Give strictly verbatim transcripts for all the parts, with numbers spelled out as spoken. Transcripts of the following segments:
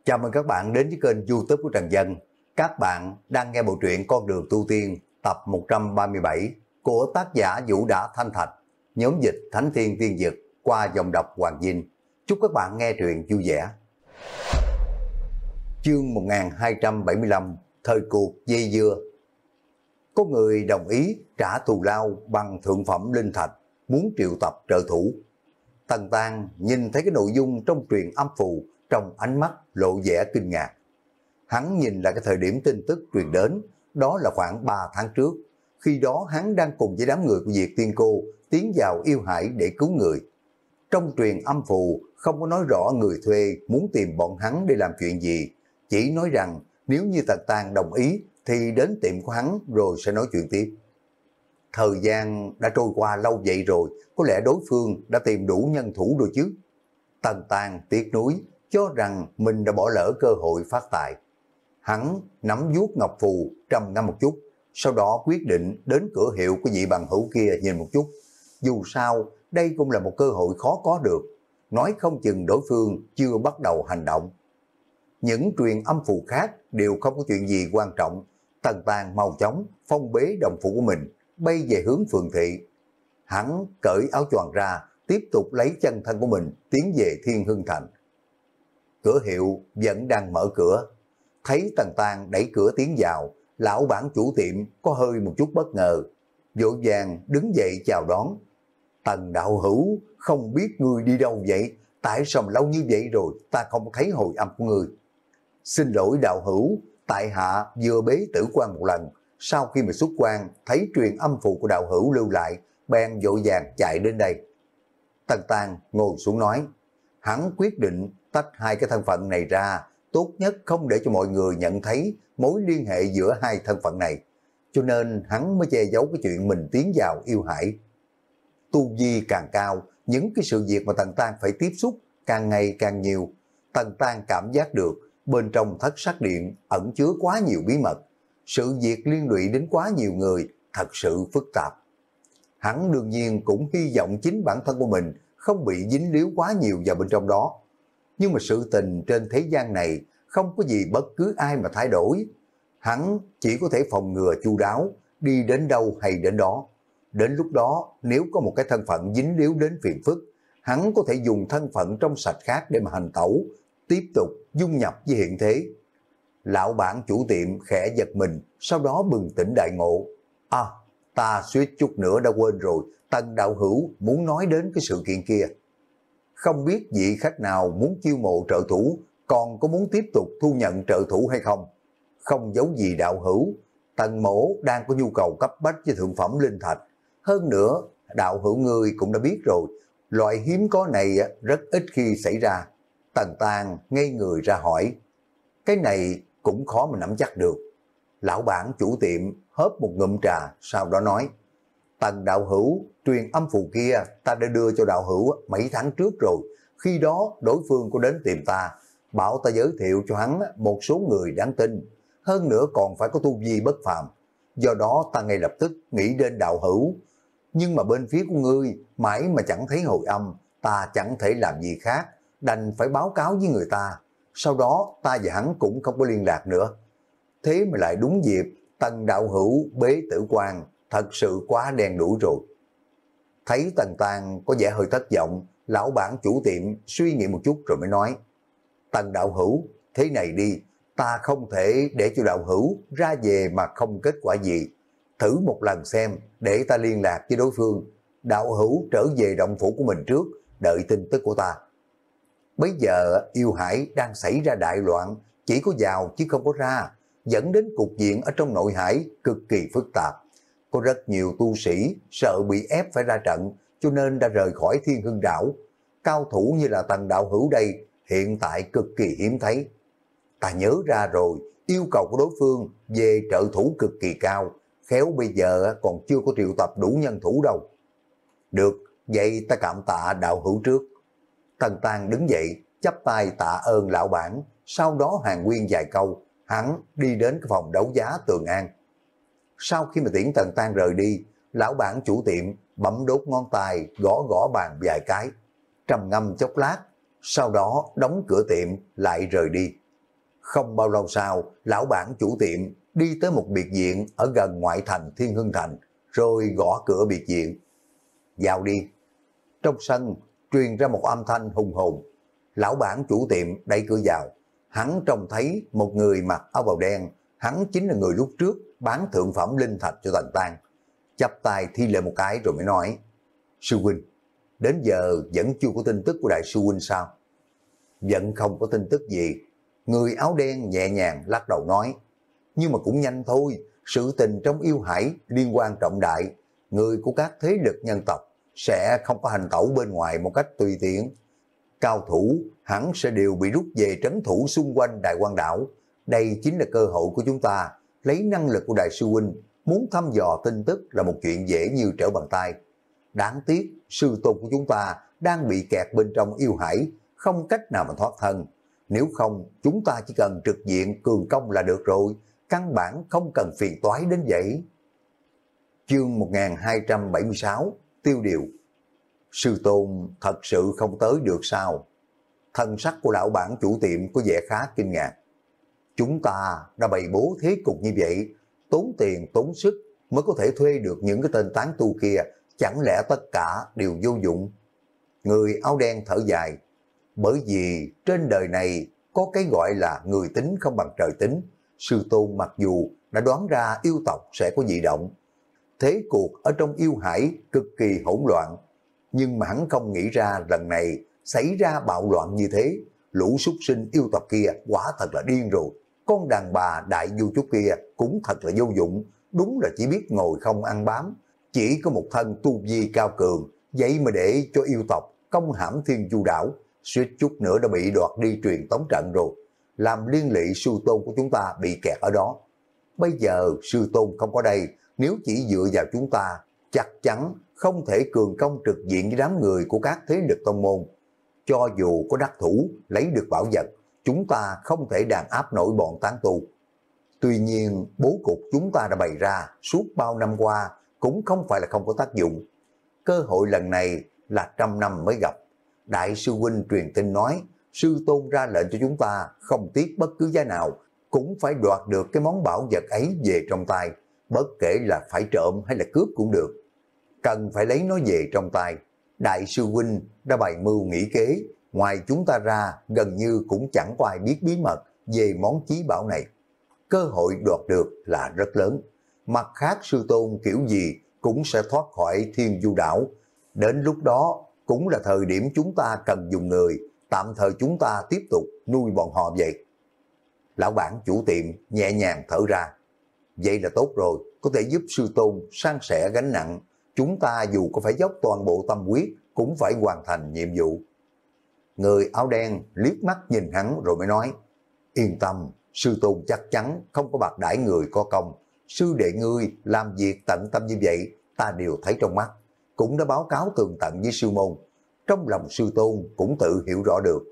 Chào mừng các bạn đến với kênh YouTube của Trần Dân. Các bạn đang nghe bộ truyện Con đường tu tiên tập một trăm ba mươi bảy của tác giả Vũ Đã Thanh Thạch, nhóm dịch Thánh Thiên Tiên Dực qua dòng đọc Hoàng Dinh. Chúc các bạn nghe truyện vui vẻ. Chương một nghìn hai trăm bảy mươi lăm, thời cuộc dây dưa. Có người đồng ý trả thù lao bằng thượng phẩm linh thạch, muốn triệu tập trợ thủ. Tần Tang nhìn thấy cái nội dung trong truyền âm phù, trong ánh mắt lộ vẻ kinh ngạc. Hắn nhìn lại cái thời điểm tin tức truyền đến, đó là khoảng ba tháng trước. Khi đó hắn đang cùng với đám người của Diệt Tiên Cô tiến vào yêu hải để cứu người. Trong truyền âm phù không có nói rõ người thuê muốn tìm bọn hắn để làm chuyện gì, chỉ nói rằng nếu như Tần Tang đồng ý thì đến tiệm của hắn rồi sẽ nói chuyện tiếp. Thời gian đã trôi qua lâu vậy rồi, có lẽ đối phương đã tìm đủ nhân thủ rồi chứ. Tần Tang tiếc nuối, cho rằng mình đã bỏ lỡ cơ hội phát tài. Hắn nắm vuốt ngọc phù trầm ngâm một chút, sau đó quyết định đến cửa hiệu của vị bằng hữu kia nhìn một chút. Dù sao, đây cũng là một cơ hội khó có được, nói không chừng đối phương chưa bắt đầu hành động. Những truyền âm phù khác đều không có chuyện gì quan trọng. Tần Tang mau chóng phong bế đồng phủ của mình, bay về hướng phường thị. Hắn cởi áo choàng ra, tiếp tục lấy chân thân của mình tiến về Thiên Hưng Thành. Cửa hiệu vẫn đang mở cửa. Thấy Tần Tang đẩy cửa tiến vào, lão bản chủ tiệm có hơi một chút bất ngờ, vội vàng đứng dậy chào đón. Tần đạo hữu, không biết ngươi đi đâu vậy? Tại sao lâu như vậy rồi ta không thấy hồi âm của ngươi? Xin lỗi đạo hữu, tại hạ vừa bế tử quan một lần, sau khi mà xuất quan thấy truyền âm phù của đạo hữu lưu lại, bèn vội vàng chạy đến đây. Tần Tang ngồi xuống nói, hắn quyết định tách hai cái thân phận này ra, tốt nhất không để cho mọi người nhận thấy mối liên hệ giữa hai thân phận này, cho nên hắn mới che giấu cái chuyện mình tiến vào yêu hải. Tu vi càng cao, những cái sự việc mà Tần Tang phải tiếp xúc càng ngày càng nhiều. Tần Tang cảm giác được bên trong thất sắc điện ẩn chứa quá nhiều bí mật, sự việc liên lụy đến quá nhiều người, thật sự phức tạp. Hắn đương nhiên cũng hy vọng chính bản thân của mình không bị dính líu quá nhiều vào bên trong đó. Nhưng mà sự tình trên thế gian này không có gì bất cứ ai mà thay đổi. Hắn chỉ có thể phòng ngừa chu đáo, đi đến đâu hay đến đó. Đến lúc đó nếu có một cái thân phận dính líu đến phiền phức, hắn có thể dùng thân phận trong sạch khác để mà hành tẩu, tiếp tục dung nhập với hiện thế. Lão bản chủ tiệm khẽ giật mình, sau đó bừng tỉnh đại ngộ. À, ta suýt chút nữa đã quên rồi, Tần đạo hữu muốn nói đến cái sự kiện kia. Không biết vị khách nào muốn chiêu mộ trợ thủ, còn có muốn tiếp tục thu nhận trợ thủ hay không? Không giấu gì đạo hữu, Tần mỗ đang có nhu cầu cấp bách với thượng phẩm linh thạch. Hơn nữa, đạo hữu ngươi cũng đã biết rồi, loại hiếm có này rất ít khi xảy ra. Tần Tang ngây người ra hỏi, cái này cũng khó mà nắm chắc được. Lão bản chủ tiệm hớp một ngụm trà, sau đó nói, Tần đạo hữu, truyền âm phù kia ta đã đưa cho đạo hữu mấy tháng trước rồi. Khi đó đối phương có đến tìm ta, bảo ta giới thiệu cho hắn một số người đáng tin, hơn nữa còn phải có tu vi bất phàm. Do đó ta ngay lập tức nghĩ đến đạo hữu. Nhưng mà bên phía của ngươi mãi mà chẳng thấy hồi âm, ta chẳng thể làm gì khác, đành phải báo cáo với người ta. Sau đó ta và hắn cũng không có liên lạc nữa. Thế mà lại đúng dịp Tần đạo hữu bế tử quan, thật sự quá đen đủi rồi. Thấy Tần Tang có vẻ hơi thất vọng, lão bản chủ tiệm suy nghĩ một chút rồi mới nói, Tần đạo hữu, thế này đi, ta không thể để cho đạo hữu ra về mà không kết quả gì. Thử một lần xem, để ta liên lạc với đối phương. Đạo hữu trở về động phủ của mình trước, đợi tin tức của ta. Bây giờ yêu hải đang xảy ra đại loạn, chỉ có vào chứ không có ra, dẫn đến cục diện ở trong nội hải cực kỳ phức tạp. Có rất nhiều tu sĩ sợ bị ép phải ra trận, cho nên đã rời khỏi Thiên Hưng đảo. Cao thủ như là Tần đạo hữu đây hiện tại cực kỳ hiếm thấy. Ta nhớ ra rồi, yêu cầu của đối phương về trợ thủ cực kỳ cao, khéo bây giờ còn chưa có triệu tập đủ nhân thủ đâu. Được, vậy ta cảm tạ đạo hữu trước. Tần Tang đứng dậy, chắp tay tạ ơn lão bản, sau đó hàng nguyên vài câu, hắn đi đến cái phòng đấu giá Tường An. Sau khi mà tiễn Tần Tang rời đi, lão bản chủ tiệm bấm đốt ngón tay, gõ gõ bàn vài cái, trầm ngâm chốc lát, sau đó đóng cửa tiệm lại rời đi. Không bao lâu sau, lão bản chủ tiệm đi tới một biệt viện ở gần ngoại thành Thiên Hưng Thành, rồi gõ cửa biệt viện. Vào đi. Trong sân, truyền ra một âm thanh hùng hồn. Lão bản chủ tiệm đẩy cửa vào. Hắn trông thấy một người mặc áo bào đen, hắn chính là người lúc trước bán thượng phẩm linh thạch cho Tần Tăng. Chắp tay thi lễ một cái rồi mới nói, sư huynh, đến giờ vẫn chưa có tin tức của đại sư huynh sao? Vẫn không có tin tức gì. Người áo đen nhẹ nhàng lắc đầu nói, nhưng mà cũng nhanh thôi, sự tình trong yêu hải liên quan trọng đại, người của các thế lực nhân tộc sẽ không có hành tẩu bên ngoài một cách tùy tiện. Cao thủ hẳn sẽ đều bị rút về trấn thủ xung quanh Đại Quan đảo. Đây chính là cơ hội của chúng ta, lấy năng lực của đại sư huynh, muốn thăm dò tin tức là một chuyện dễ như trở bàn tay. Đáng tiếc, sư tôn của chúng ta đang bị kẹt bên trong yêu hải, không cách nào mà thoát thân. Nếu không, chúng ta chỉ cần trực diện cường công là được rồi, căn bản không cần phiền toái đến vậy. Chương một nghìn hai trăm bảy mươi sáu, tiêu điều. Sư tôn thật sự không tới được sao? Thân sắc của lão bản chủ tiệm có vẻ khá kinh ngạc. Chúng ta đã bày bố thế cục như vậy, tốn tiền tốn sức mới có thể thuê được những cái tên tán tu kia, chẳng lẽ tất cả đều vô dụng? Người áo đen thở dài, bởi vì trên đời này có cái gọi là người tính không bằng trời tính. Sư tôn mặc dù đã đoán ra yêu tộc sẽ có dị động, thế cuộc ở trong yêu hải cực kỳ hỗn loạn, nhưng mà hắn không nghĩ ra lần này xảy ra bạo loạn như thế. Lũ súc sinh yêu tộc kia quả thật là điên rồi. Con đàn bà đại du trúc kia cũng thật là vô dụng, đúng là chỉ biết ngồi không ăn bám, chỉ có một thân tu vi cao cường, vậy mà để cho yêu tộc công hãm Thiên Du đảo, suýt chút nữa đã bị đoạt đi truyền tống trận rồi, làm liên lụy sư tôn của chúng ta bị kẹt ở đó. Bây giờ sư tôn không có đây, nếu chỉ dựa vào chúng ta, chắc chắn không thể cường công trực diện với đám người của các thế lực tông môn. Cho dù có đắc thủ lấy được bảo vật, chúng ta không thể đàn áp nổi bọn tán tu. Tuy nhiên, bố cục chúng ta đã bày ra suốt bao năm qua cũng không phải là không có tác dụng. Cơ hội lần này là trăm năm mới gặp. Đại sư huynh truyền tin nói, sư tôn ra lệnh cho chúng ta không tiếc bất cứ giá nào, cũng phải đoạt được cái món bảo vật ấy về trong tay, bất kể là phải trộm hay là cướp cũng được. Cần phải lấy nó về trong tay. Đại sư huynh đã bày mưu nghĩ kế, ngoài chúng ta ra gần như cũng chẳng có ai biết bí mật về món chí bảo này. Cơ hội đoạt được là rất lớn. Mặt khác sư tôn kiểu gì cũng sẽ thoát khỏi Thiên Du đảo. Đến lúc đó cũng là thời điểm chúng ta cần dùng người, tạm thời chúng ta tiếp tục nuôi bọn họ vậy. Lão bản chủ tiệm nhẹ nhàng thở ra. Vậy là tốt rồi, có thể giúp sư tôn san sẻ gánh nặng. Chúng ta dù có phải dốc toàn bộ tâm huyết cũng phải hoàn thành nhiệm vụ. Người áo đen liếc mắt nhìn hắn rồi mới nói, yên tâm, sư tôn chắc chắn không có bạc đãi người có công. Sư đệ ngươi làm việc tận tâm như vậy, ta đều thấy trong mắt, cũng đã báo cáo tường tận với sư môn. Trong lòng sư tôn cũng tự hiểu rõ được.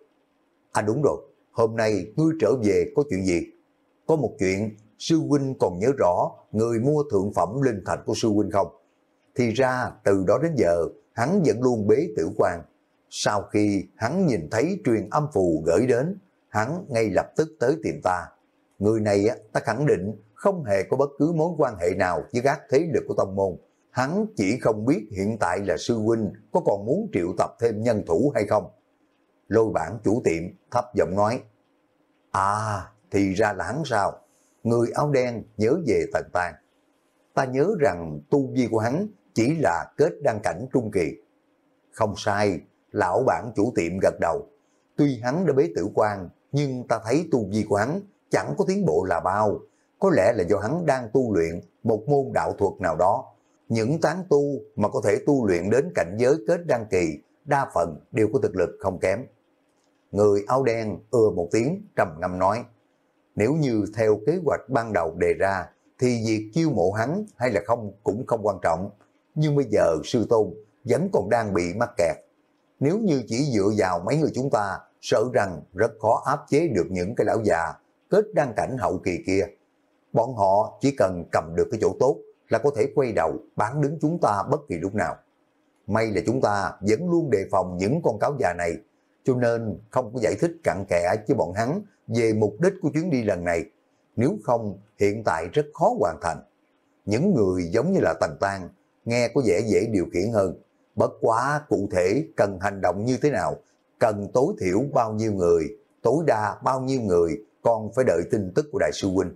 À đúng rồi, hôm nay ngươi trở về có chuyện gì? Có một chuyện, sư huynh còn nhớ rõ người mua thượng phẩm linh thạch của sư huynh không? Thì ra từ đó đến giờ hắn vẫn luôn bế tử quan. Sau khi hắn nhìn thấy truyền âm phù gửi đến, hắn ngay lập tức tới tìm ta. Người này ta khẳng định không hề có bất cứ mối quan hệ nào với các thế lực của tông môn. Hắn chỉ không biết hiện tại là sư huynh có còn muốn triệu tập thêm nhân thủ hay không. Lôi bản chủ tiệm thấp giọng nói, à thì ra là hắn sao? Người áo đen nhớ về Tần Tàng. Ta nhớ rằng tu vi của hắn chỉ là kết đăng cảnh trung kỳ. Không sai, lão bản chủ tiệm gật đầu. Tuy hắn đã bế tử quan, nhưng ta thấy tu vi của hắn chẳng có tiến bộ là bao. Có lẽ là do hắn đang tu luyện một môn đạo thuật nào đó. Những tán tu mà có thể tu luyện đến cảnh giới kết đăng kỳ, đa phần đều có thực lực không kém. Người áo đen ưa một tiếng trầm ngâm nói, nếu như theo kế hoạch ban đầu đề ra, thì việc chiêu mộ hắn hay là không cũng không quan trọng. Nhưng bây giờ sư tôn vẫn còn đang bị mắc kẹt. Nếu như chỉ dựa vào mấy người chúng ta, sợ rằng rất khó áp chế được những cái lão già kết đăng cảnh hậu kỳ kia. Bọn họ chỉ cần cầm được cái chỗ tốt là có thể quay đầu bán đứng chúng ta bất kỳ lúc nào. May là chúng ta vẫn luôn đề phòng những con cáo già này. cho nên không có giải thích cặn kẽ với bọn hắn về mục đích của chuyến đi lần này. Nếu không, hiện tại rất khó hoàn thành. Những người giống như là Tần Tăng, nghe có vẻ dễ điều khiển hơn. Bất quá cụ thể cần hành động như thế nào, cần tối thiểu bao nhiêu người, tối đa bao nhiêu người, còn phải đợi tin tức của Đại sư huynh.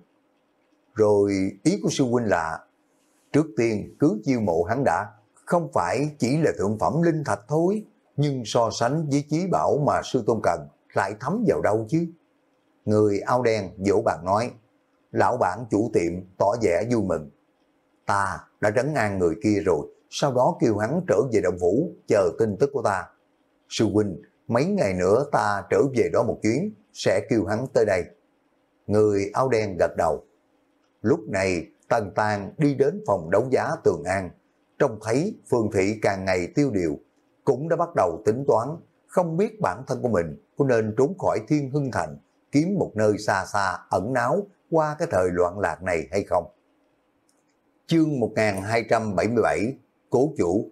Rồi ý của sư huynh là, trước tiên cứ chiêu mộ hắn đã, không phải chỉ là thượng phẩm linh thạch thôi, nhưng so sánh với chí bảo mà sư tôn cần, lại thấm vào đâu chứ. Người áo đen vỗ bàn nói, lão bản chủ tiệm tỏ vẻ vui mừng. Ta đã trấn an người kia rồi, sau đó kêu hắn trở về động phủ, chờ tin tức của ta. Sư huynh, mấy ngày nữa ta trở về đó một chuyến, sẽ kêu hắn tới đây. Người áo đen gật đầu. Lúc này, Tần Tàng đi đến phòng đấu giá Tường An, trông thấy Phương Thị càng ngày tiêu điều, cũng đã bắt đầu tính toán, không biết bản thân của mình có nên trốn khỏi Thiên Hưng Thành, kiếm một nơi xa xa ẩn náu qua cái thời loạn lạc này hay không. Chương một nghìn hai trăm bảy mươi bảy, Cố chủ.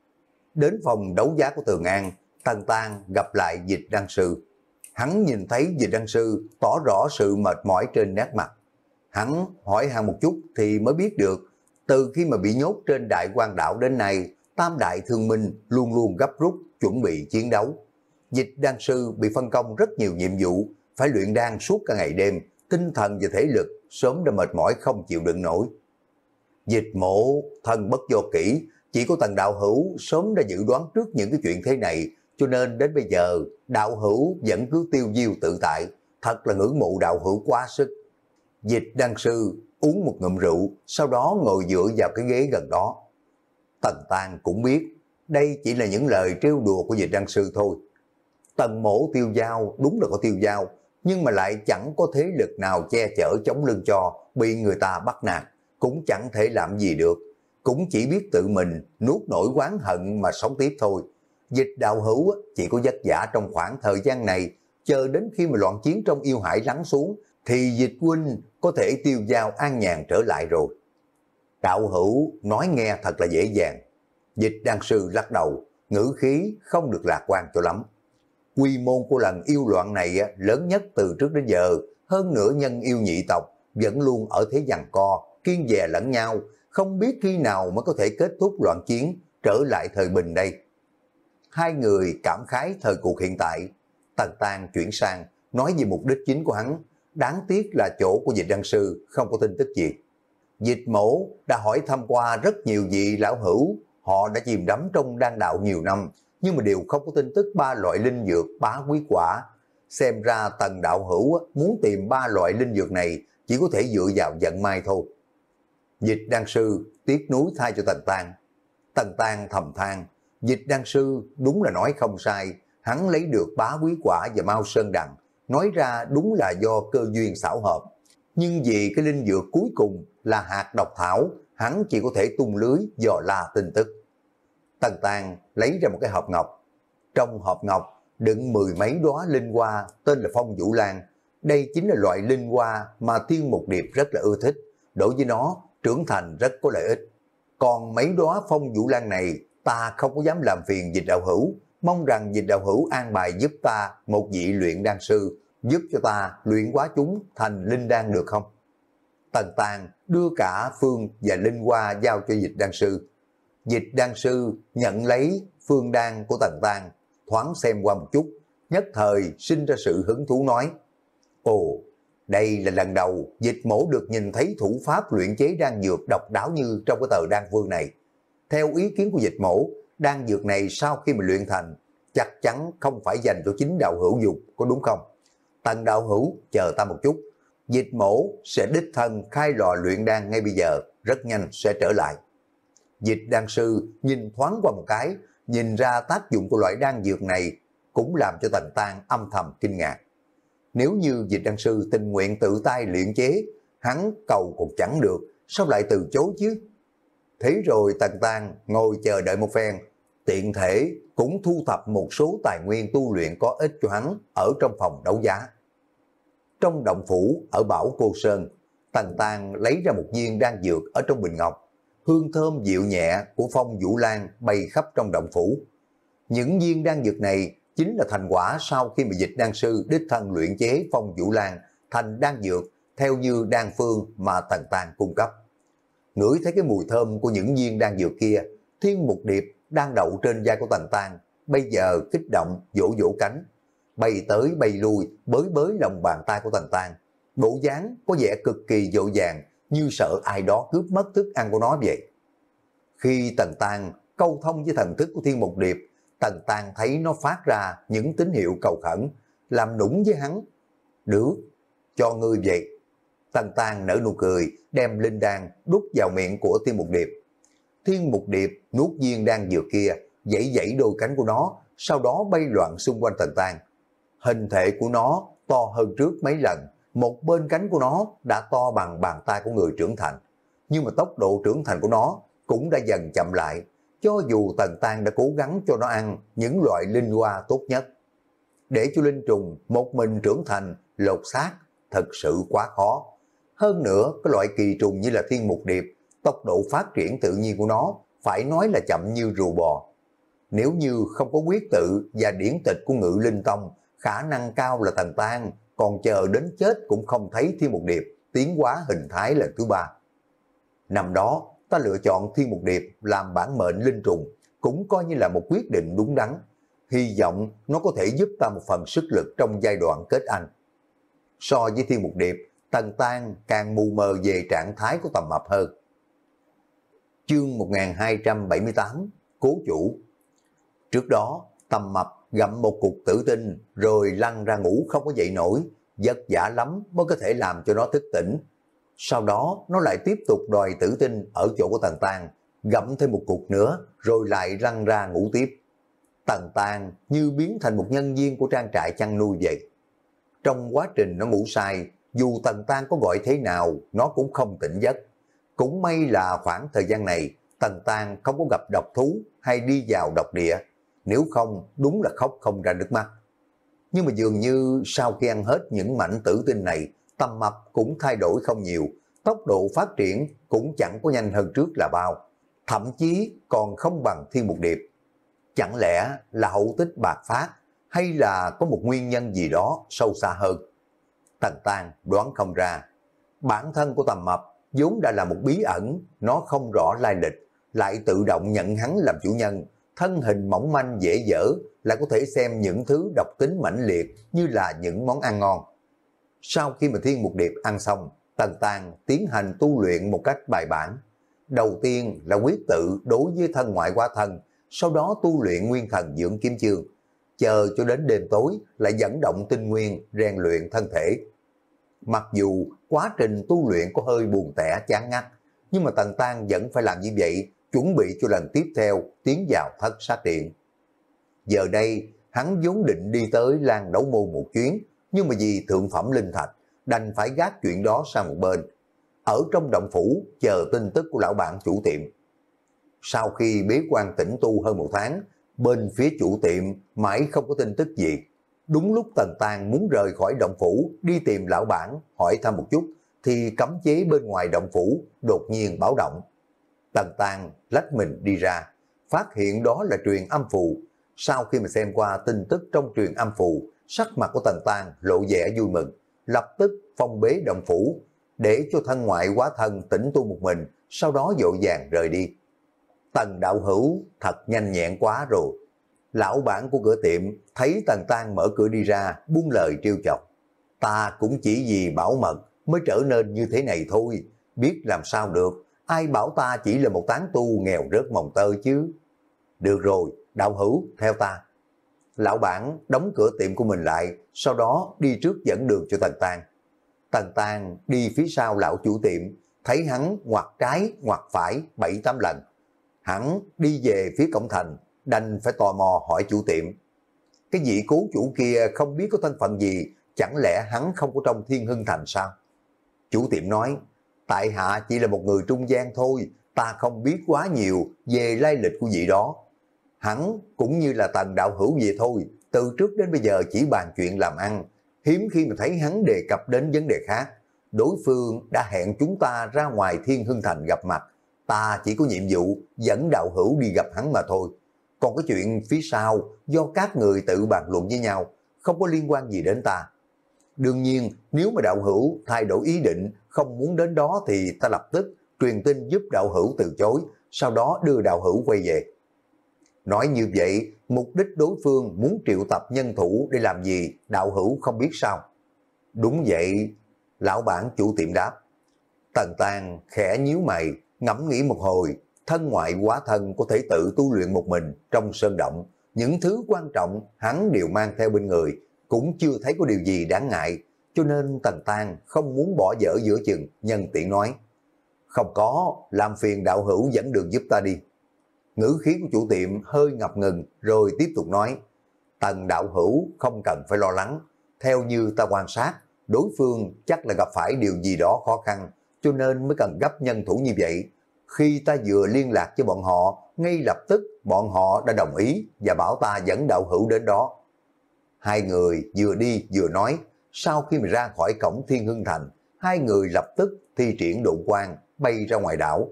Đến phòng đấu giá của Tường An, Tần Tàng gặp lại Dịch Đăng Sư. Hắn nhìn thấy Dịch Đăng Sư tỏ rõ sự mệt mỏi trên nét mặt. Hắn hỏi han một chút thì mới biết được, từ khi mà bị nhốt trên Đại Quan Đảo đến nay, Tam Đại Thương Minh luôn luôn gấp rút chuẩn bị chiến đấu. Dịch Đan Sư bị phân công rất nhiều nhiệm vụ, phải luyện đan suốt cả ngày đêm, tinh thần và thể lực sớm đã mệt mỏi không chịu đựng nổi. Dịch Mộ thân bất do kỹ, chỉ có Tần đạo hữu sớm đã dự đoán trước những cái chuyện thế này, cho nên đến bây giờ đạo hữu vẫn cứ tiêu diêu tự tại, thật là ngưỡng mộ đạo hữu quá sức. Dịch Đan Sư uống một ngụm rượu, sau đó ngồi dựa vào cái ghế gần đó. Tần Tàng cũng biết, đây chỉ là những lời trêu đùa của Dịch Đan Sư thôi. Tần Mỗ tiêu dao đúng là có tiêu dao, nhưng mà lại chẳng có thế lực nào che chở chống lưng cho, bị người ta bắt nạt, cũng chẳng thể làm gì được, cũng chỉ biết tự mình nuốt nổi oán hận mà sống tiếp thôi. Dịch đạo hữu chỉ có vất vả trong khoảng thời gian này, chờ đến khi mà loạn chiến trong yêu hải lắng xuống, thì Dịch huynh có thể tiêu dao an nhàn trở lại rồi. Đạo hữu nói nghe thật là dễ dàng. Dịch Đan Sư lắc đầu, ngữ khí không được lạc quan cho lắm. Quy mô của lần yêu loạn này lớn nhất từ trước đến giờ, hơn nữa nhân yêu nhị tộc vẫn luôn ở thế giằng co, kiên dè lẫn nhau, không biết khi nào mới có thể kết thúc loạn chiến, trở lại thời bình đây. Hai người cảm khái thời cuộc hiện tại. Tần Tàng chuyển sang nói về mục đích chính của hắn, đáng tiếc là chỗ của Dịch Đan Sư không có tin tức gì. Dịch Mổ đã hỏi thăm qua rất nhiều vị lão hữu, họ đã chìm đắm trong đan đạo nhiều năm, nhưng mà đều không có tin tức ba loại linh dược bá quý quả. Xem ra Tần đạo hữu muốn tìm ba loại linh dược này chỉ có thể dựa vào vận may thôi. Dịch Đan Sư tiếc nuối thay cho Tần Tàng. Tần Tàng thầm than, Dịch Đan Sư đúng là nói không sai, hắn lấy được bá quý quả và Mao Sơn Đằng, nói ra đúng là do cơ duyên xảo hợp. Nhưng vì cái linh dược cuối cùng là hạt độc thảo, hắn chỉ có thể tung lưới dò la tin tức. Tần Tàng lấy ra một cái hộp ngọc. Trong hộp ngọc đựng mười mấy đóa linh hoa tên là Phong Vũ Lan. Đây chính là loại linh hoa mà Thiên Mục Điệp rất là ưa thích. Đối với nó, trưởng thành rất có lợi ích. Còn mấy đóa Phong Vũ Lan này ta không có dám làm phiền Dịch đạo hữu, mong rằng Dịch đạo hữu an bài giúp ta một vị luyện đan sư, giúp cho ta luyện hóa chúng thành linh đan được không? Tần Tàng đưa cả phương và linh hoa giao cho Dịch Đan Sư. Dịch Đan Sư nhận lấy phương đan của Tần Tàng, thoáng xem qua một chút, nhất thời sinh ra sự hứng thú nói: Ồ, đây là lần đầu Dịch Mổ được nhìn thấy thủ pháp luyện chế đan dược độc đáo như trong cái tờ đan phương này. Theo ý kiến của Dịch Mổ, đan dược này sau khi mà luyện thành, chắc chắn không phải dành cho chính đạo hữu dùng, có đúng không? Tần đạo hữu chờ ta một chút, Dịch Mổ sẽ đích thân khai lò luyện đan ngay bây giờ, rất nhanh sẽ trở lại. Dịch Đan Sư nhìn thoáng qua một cái, nhìn ra tác dụng của loại đan dược này, cũng làm cho Tần Tàng âm thầm kinh ngạc. Nếu như Dịch Đan Sư tình nguyện tự tay luyện chế, hắn cầu cũng chẳng được, sao lại từ chối chứ? Thế rồi Tần Tàng ngồi chờ đợi một phen, tiện thể cũng thu thập một số tài nguyên tu luyện có ích cho hắn ở trong phòng đấu giá. Trong động phủ ở Bảo Cô Sơn, Tần Tàng lấy ra một viên đan dược ở trong bình ngọc, hương thơm dịu nhẹ của Phong Vũ Lan bay khắp trong động phủ. Những viên đan dược này chính là thành quả sau khi mà dịch đan sư đích thân luyện chế Phong Vũ Lan thành đan dược theo như đan phương mà Tần Tang cung cấp. Ngửi thấy cái mùi thơm của những viên đan dược kia, Thiên Mục Điệp đang đậu trên vai của Tần Tang, bây giờ kích động vỗ vỗ cánh, bay tới bay lui bới bới lòng bàn tay của Tần Tang, bộ dáng có vẻ cực kỳ dội vàng, như sợ ai đó cướp mất thức ăn của nó vậy. Khi Tần Tang câu thông với thần thức của Thiên Mục Điệp, Tần Tang thấy nó phát ra những tín hiệu cầu khẩn, làm nũng với hắn. Được, cho ngươi vậy. Tần Tang nở nụ cười, đem linh đan đút vào miệng của Thiên Mục Điệp. Thiên Mục Điệp nuốt viên đan dược kia, dãy dãy đôi cánh của nó, sau đó bay loạn xung quanh Tần Tang. Hình thể của nó to hơn trước mấy lần, một bên cánh của nó đã to bằng bàn tay của người trưởng thành. Nhưng mà tốc độ trưởng thành của nó cũng đã dần chậm lại, cho dù Tần Tang đã cố gắng cho nó ăn những loại linh hoa tốt nhất. Để cho linh trùng một mình trưởng thành, lột xác, thật sự quá khó. Hơn nữa, cái loại kỳ trùng như là Thiên Mục Điệp, tốc độ phát triển tự nhiên của nó phải nói là chậm như rùa bò. Nếu như không có quyết tự và điển tịch của Ngự Linh Tông, khả năng cao là Tần Tang còn chờ đến chết cũng không thấy Thiên Mục Điệp tiến hóa hình thái lần thứ ba. Năm đó, ta lựa chọn Thiên Mục Điệp làm bản mệnh linh trùng, cũng coi như là một quyết định đúng đắn. Hy vọng nó có thể giúp ta một phần sức lực trong giai đoạn kết anh. So với Thiên Mục Điệp, Tần Tang càng mù mờ về trạng thái của Tầm Mập hơn. Chương một nghìn hai trăm bảy mươi tám, Cố Chủ. Trước đó, Tầm Mập gặm một cục tử tinh rồi lăn ra ngủ không có dậy nổi, vất vả lắm mới có thể làm cho nó thức tỉnh. Sau đó nó lại tiếp tục đòi tử tinh ở chỗ của Tần Tang, gặm thêm một cục nữa rồi lại lăn ra ngủ tiếp. Tần Tang như biến thành một nhân viên của trang trại chăn nuôi vậy. Trong quá trình nó ngủ say, dù Tần Tang có gọi thế nào, nó cũng không tỉnh giấc. Cũng may là khoảng thời gian này, Tần Tang không có gặp độc thú hay đi vào độc địa, nếu không đúng là khóc không ra nước mắt. Nhưng mà dường như sau khi ăn hết những mảnh tử tinh này, Tầm Mập cũng thay đổi không nhiều, tốc độ phát triển cũng chẳng có nhanh hơn trước là bao, thậm chí còn không bằng Thiên Mục Điệp. Chẳng lẽ là hậu tích bạc phát, hay là có một nguyên nhân gì đó sâu xa hơn? Tần Tang đoán không ra. Bản thân của Tầm Mập vốn đã là một bí ẩn, nó không rõ lai lịch, lại tự động nhận hắn làm chủ nhân, thân hình mỏng manh dễ dở, lại có thể xem những thứ độc tính mãnh liệt như là những món ăn ngon. Sau khi mà Thiên Mục Điệp ăn xong, Tần Tang tiến hành tu luyện một cách bài bản. Đầu tiên là quyết tự đối với thân ngoại hóa thân, sau đó tu luyện nguyên thần dưỡng kiếm chương, chờ cho đến đêm tối lại dẫn động tinh nguyên rèn luyện thân thể. Mặc dù quá trình tu luyện có hơi buồn tẻ chán ngắt, nhưng mà Tần Tang vẫn phải làm như vậy, chuẩn bị cho lần tiếp theo tiến vào thất sát điện. Giờ đây, hắn vốn định đi tới Lan Đấu Môn một chuyến, nhưng mà vì thượng phẩm linh thạch, đành phải gác chuyện đó sang một bên. Ở trong động phủ chờ tin tức của lão bạn chủ tiệm. Sau khi bế quan tĩnh tu hơn một tháng, bên phía chủ tiệm mãi không có tin tức gì. Đúng lúc Tần Tang muốn rời khỏi động phủ đi tìm lão bản hỏi thăm một chút, thì cấm chế bên ngoài động phủ đột nhiên báo động. Tần Tang lách mình đi ra, phát hiện đó là truyền âm phù. Sau khi mà xem qua tin tức trong truyền âm phù, sắc mặt của Tần Tang lộ vẻ vui mừng, lập tức phong bế động phủ, để cho thân ngoại hóa thân tĩnh tu một mình, sau đó vội vàng rời đi. Tần đạo hữu thật nhanh nhẹn quá rồi. Lão bản của cửa tiệm thấy Tần Tang mở cửa đi ra, buông lời trêu chọc. Ta cũng chỉ vì bảo mật mới trở nên như thế này thôi, biết làm sao được, ai bảo ta chỉ là một tán tu nghèo rớt mồng tơi chứ. Được rồi, đạo hữu theo ta. Lão bản đóng cửa tiệm của mình lại, sau đó đi trước dẫn đường cho Tần Tang. Tần Tang đi phía sau lão chủ tiệm, thấy hắn ngoặt trái ngoặt phải bảy tám lần. Hắn đi về phía cổng thành, đành phải tò mò hỏi chủ tiệm. Cái vị cố chủ kia không biết có thân phận gì, chẳng lẽ hắn không có trong Thiên Hưng Thành sao? Chủ tiệm nói, tại hạ chỉ là một người trung gian thôi, ta không biết quá nhiều về lai lịch của vị đó. Hắn cũng như là Tần đạo hữu vậy thôi, từ trước đến bây giờ chỉ bàn chuyện làm ăn, hiếm khi mà thấy hắn đề cập đến vấn đề khác. Đối phương đã hẹn chúng ta ra ngoài Thiên Hưng Thành gặp mặt, ta chỉ có nhiệm vụ dẫn đạo hữu đi gặp hắn mà thôi. Còn cái chuyện phía sau do các người tự bàn luận với nhau, không có liên quan gì đến ta. Đương nhiên, nếu mà đạo hữu thay đổi ý định, không muốn đến đó thì ta lập tức truyền tin giúp đạo hữu từ chối, sau đó đưa đạo hữu quay về. Nói như vậy, mục đích đối phương muốn triệu tập nhân thủ để làm gì, đạo hữu không biết sao? Đúng vậy, lão bản chủ tiệm đáp. Tần Tang khẽ nhíu mày, ngẫm nghĩ một hồi, thân ngoại hóa thân có thể tự tu luyện một mình trong sơn động. Những thứ quan trọng hắn đều mang theo bên người, cũng chưa thấy có điều gì đáng ngại, cho nên Tần Tang không muốn bỏ dở giữa chừng, nhân tiện nói. Không có, làm phiền đạo hữu dẫn đường giúp ta đi. Ngữ khí của chủ tiệm hơi ngập ngừng rồi tiếp tục nói. Tần đạo hữu không cần phải lo lắng, theo như ta quan sát, đối phương chắc là gặp phải điều gì đó khó khăn, cho nên mới cần gấp nhân thủ như vậy. Khi ta vừa liên lạc với bọn họ, ngay lập tức bọn họ đã đồng ý và bảo ta dẫn đạo hữu đến đó. Hai người vừa đi vừa nói, sau khi mà ra khỏi cổng Thiên Hưng Thành, hai người lập tức thi triển độ quang bay ra ngoài đảo.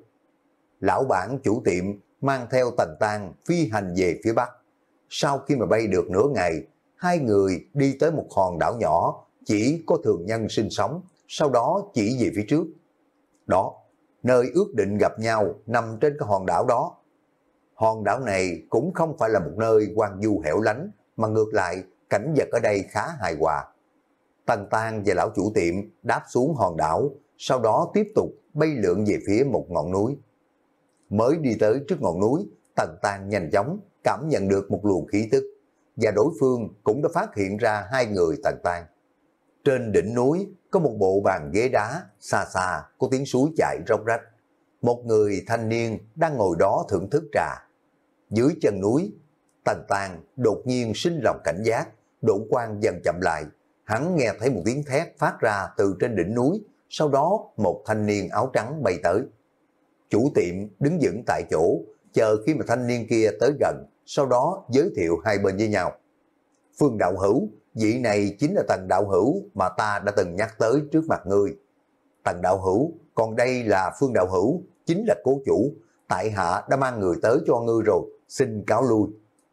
Lão bản chủ tiệm mang theo Tần Tang phi hành về phía bắc. Sau khi mà bay được nửa ngày, hai người đi tới một hòn đảo nhỏ, chỉ có thường nhân sinh sống, sau đó chỉ về phía trước. Đó, nơi ước định gặp nhau nằm trên cái hòn đảo đó. Hòn đảo này cũng không phải là một nơi hoang vu hẻo lánh, mà ngược lại cảnh vật ở đây khá hài hòa. Tần Tang và lão chủ tiệm đáp xuống hòn đảo, sau đó tiếp tục bay lượn về phía một ngọn núi. Mới đi tới trước ngọn núi, Tần Tang nhanh chóng cảm nhận được một luồng khí tức, và đối phương cũng đã phát hiện ra hai người Tần Tang. Trên đỉnh núi có một bộ bàn ghế đá, xa xa có tiếng suối chảy róc rách. Một người thanh niên đang ngồi đó thưởng thức trà. Dưới chân núi, Tần Tang đột nhiên sinh lòng cảnh giác, độ quang dần chậm lại. Hắn nghe thấy một tiếng thét phát ra từ trên đỉnh núi, sau đó một thanh niên áo trắng bay tới. Chủ tiệm đứng vững tại chỗ, chờ khi mà thanh niên kia tới gần, sau đó giới thiệu hai bên với nhau. Phương đạo hữu, vị này chính là Tần đạo hữu mà ta đã từng nhắc tới trước mặt ngươi. Tần đạo hữu, còn đây là Phương đạo hữu, chính là cố chủ, tại hạ đã mang người tới cho ngươi rồi, xin cáo lui.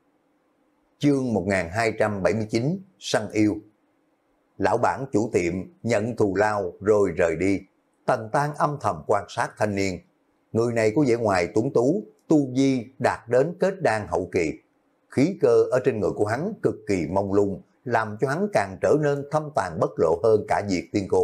Chương một nghìn hai trăm bảy mươi chín, săn yêu. Lão bản chủ tiệm nhận thù lao rồi rời đi. Tần Tang âm thầm quan sát thanh niên. Người này có vẻ ngoài tuấn tú, tu vi đạt đến kết đan hậu kỳ. Khí cơ ở trên người của hắn cực kỳ mông lung, làm cho hắn càng trở nên thâm tàn bất lộ hơn cả Diệt Tiên Cô.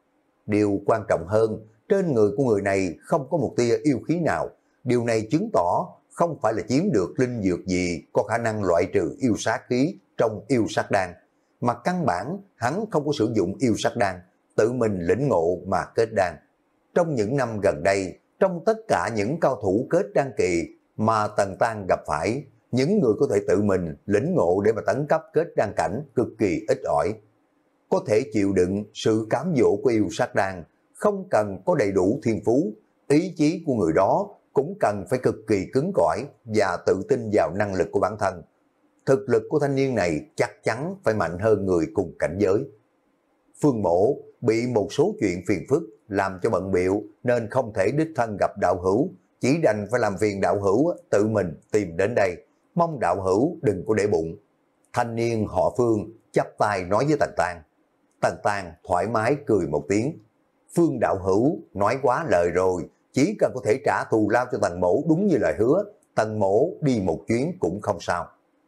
Điều quan trọng hơn, trên người của người này không có một tia yêu khí nào. Điều này chứng tỏ không phải là chiếm được linh dược gì có khả năng loại trừ yêu sát khí trong yêu sát đan, mà căn bản hắn không có sử dụng yêu sát đan, tự mình lĩnh ngộ mà kết đan. Trong những năm gần đây, trong tất cả những cao thủ kết đan kỳ mà Tần Tang gặp phải, những người có thể tự mình lĩnh ngộ để mà tấn cấp kết đan cảnh cực kỳ ít ỏi. Có thể chịu đựng sự cám dỗ của yêu sát đan, không cần có đầy đủ thiên phú, ý chí của người đó cũng cần phải cực kỳ cứng cỏi và tự tin vào năng lực của bản thân. Thực lực của thanh niên này chắc chắn phải mạnh hơn người cùng cảnh giới. Phương Mỗ bị một số chuyện phiền phức làm cho bận bịu nên không thể đích thân gặp đạo hữu, chỉ đành phải làm phiền đạo hữu tự mình tìm đến đây, mong đạo hữu đừng có để bụng. Thanh niên họ Phương chắp tay nói với Tần Tang. Tần Tang thoải mái cười một tiếng. Phương đạo hữu nói quá lời rồi, chỉ cần có thể trả thù lao cho Tần Mỗ đúng như lời hứa, Tần Mỗ đi một chuyến cũng không sao.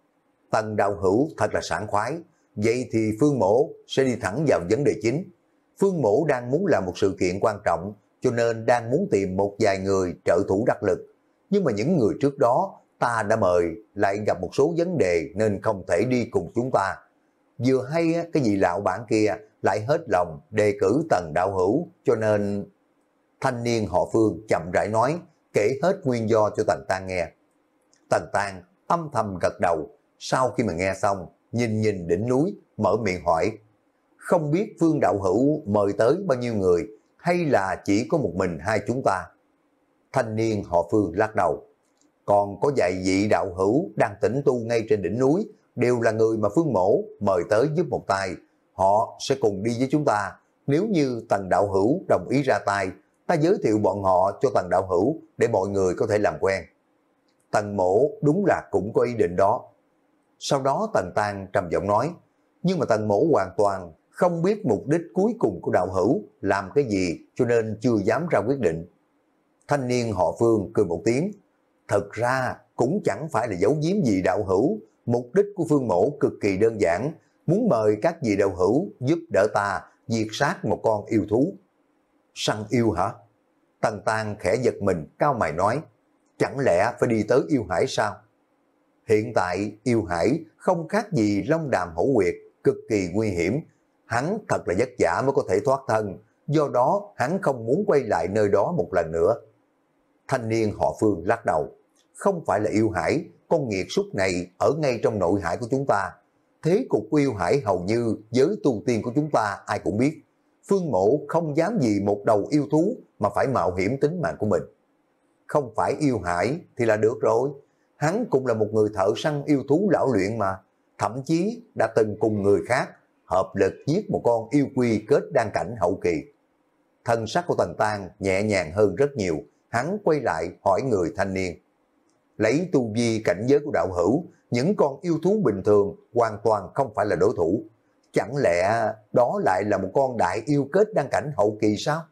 Tần đạo hữu thật là sảng khoái, vậy thì Phương Mỗ sẽ đi thẳng vào vấn đề chính. Phương Mỗ đang muốn làm một sự kiện quan trọng, cho nên đang muốn tìm một vài người trợ thủ đắc lực. Nhưng mà những người trước đó ta đã mời lại gặp một số vấn đề nên không thể đi cùng chúng ta. Vừa hay cái vị lão bản kia lại hết lòng đề cử Tần đạo hữu, cho nên... Thanh niên họ Phương chậm rãi nói, kể hết nguyên do cho Tần Tang nghe. Tần Tang âm thầm gật đầu, sau khi mà nghe xong, nhìn nhìn đỉnh núi, mở miệng hỏi. Không biết Phương đạo hữu mời tới bao nhiêu người, hay là chỉ có một mình hai chúng ta? Thanh niên họ Phương lắc đầu. Còn có vài vị đạo hữu đang tĩnh tu ngay trên đỉnh núi, đều là người mà Phương Mỗ mời tới giúp một tay. Họ sẽ cùng đi với chúng ta. Nếu như Tần đạo hữu đồng ý ra tay, ta giới thiệu bọn họ cho Tần đạo hữu để mọi người có thể làm quen. Tần Mỗ đúng là cũng có ý định đó. Sau đó Tần Tang trầm giọng nói, nhưng mà Tần Mỗ hoàn toàn không biết mục đích cuối cùng của đạo hữu làm cái gì cho nên chưa dám ra quyết định. Thanh niên họ Phương cười một tiếng, thật ra cũng chẳng phải là giấu giếm gì đạo hữu, mục đích của Phương Mỗ cực kỳ đơn giản, muốn mời các vị đạo hữu giúp đỡ ta diệt sát một con yêu thú. Săn yêu hả? Tần Tang khẽ giật mình, cao mày nói, chẳng lẽ phải đi tới yêu hải sao? Hiện tại yêu hải không khác gì long đàm hổ quyệt, cực kỳ nguy hiểm, hắn thật là vất vả mới có thể thoát thân, do đó hắn không muốn quay lại nơi đó một lần nữa. Thanh niên họ Phương lắc đầu, không phải là yêu hải, con nghiệt súc này ở ngay trong nội hải của chúng ta. Thế cục của yêu hải hầu như giới tu tiên của chúng ta ai cũng biết. Phương Mỗ không dám vì một đầu yêu thú mà phải mạo hiểm tính mạng của mình. Không phải yêu hải thì là được rồi. Hắn cũng là một người thợ săn yêu thú lão luyện mà. Thậm chí đã từng cùng người khác hợp lực giết một con yêu quy kết đan cảnh hậu kỳ. Thân sắc của Tần Tang nhẹ nhàng hơn rất nhiều. Hắn quay lại hỏi người thanh niên. Lấy tu vi cảnh giới của đạo hữu, những con yêu thú bình thường hoàn toàn không phải là đối thủ. Chẳng lẽ đó lại là một con đại yêu kết đan cảnh hậu kỳ sao?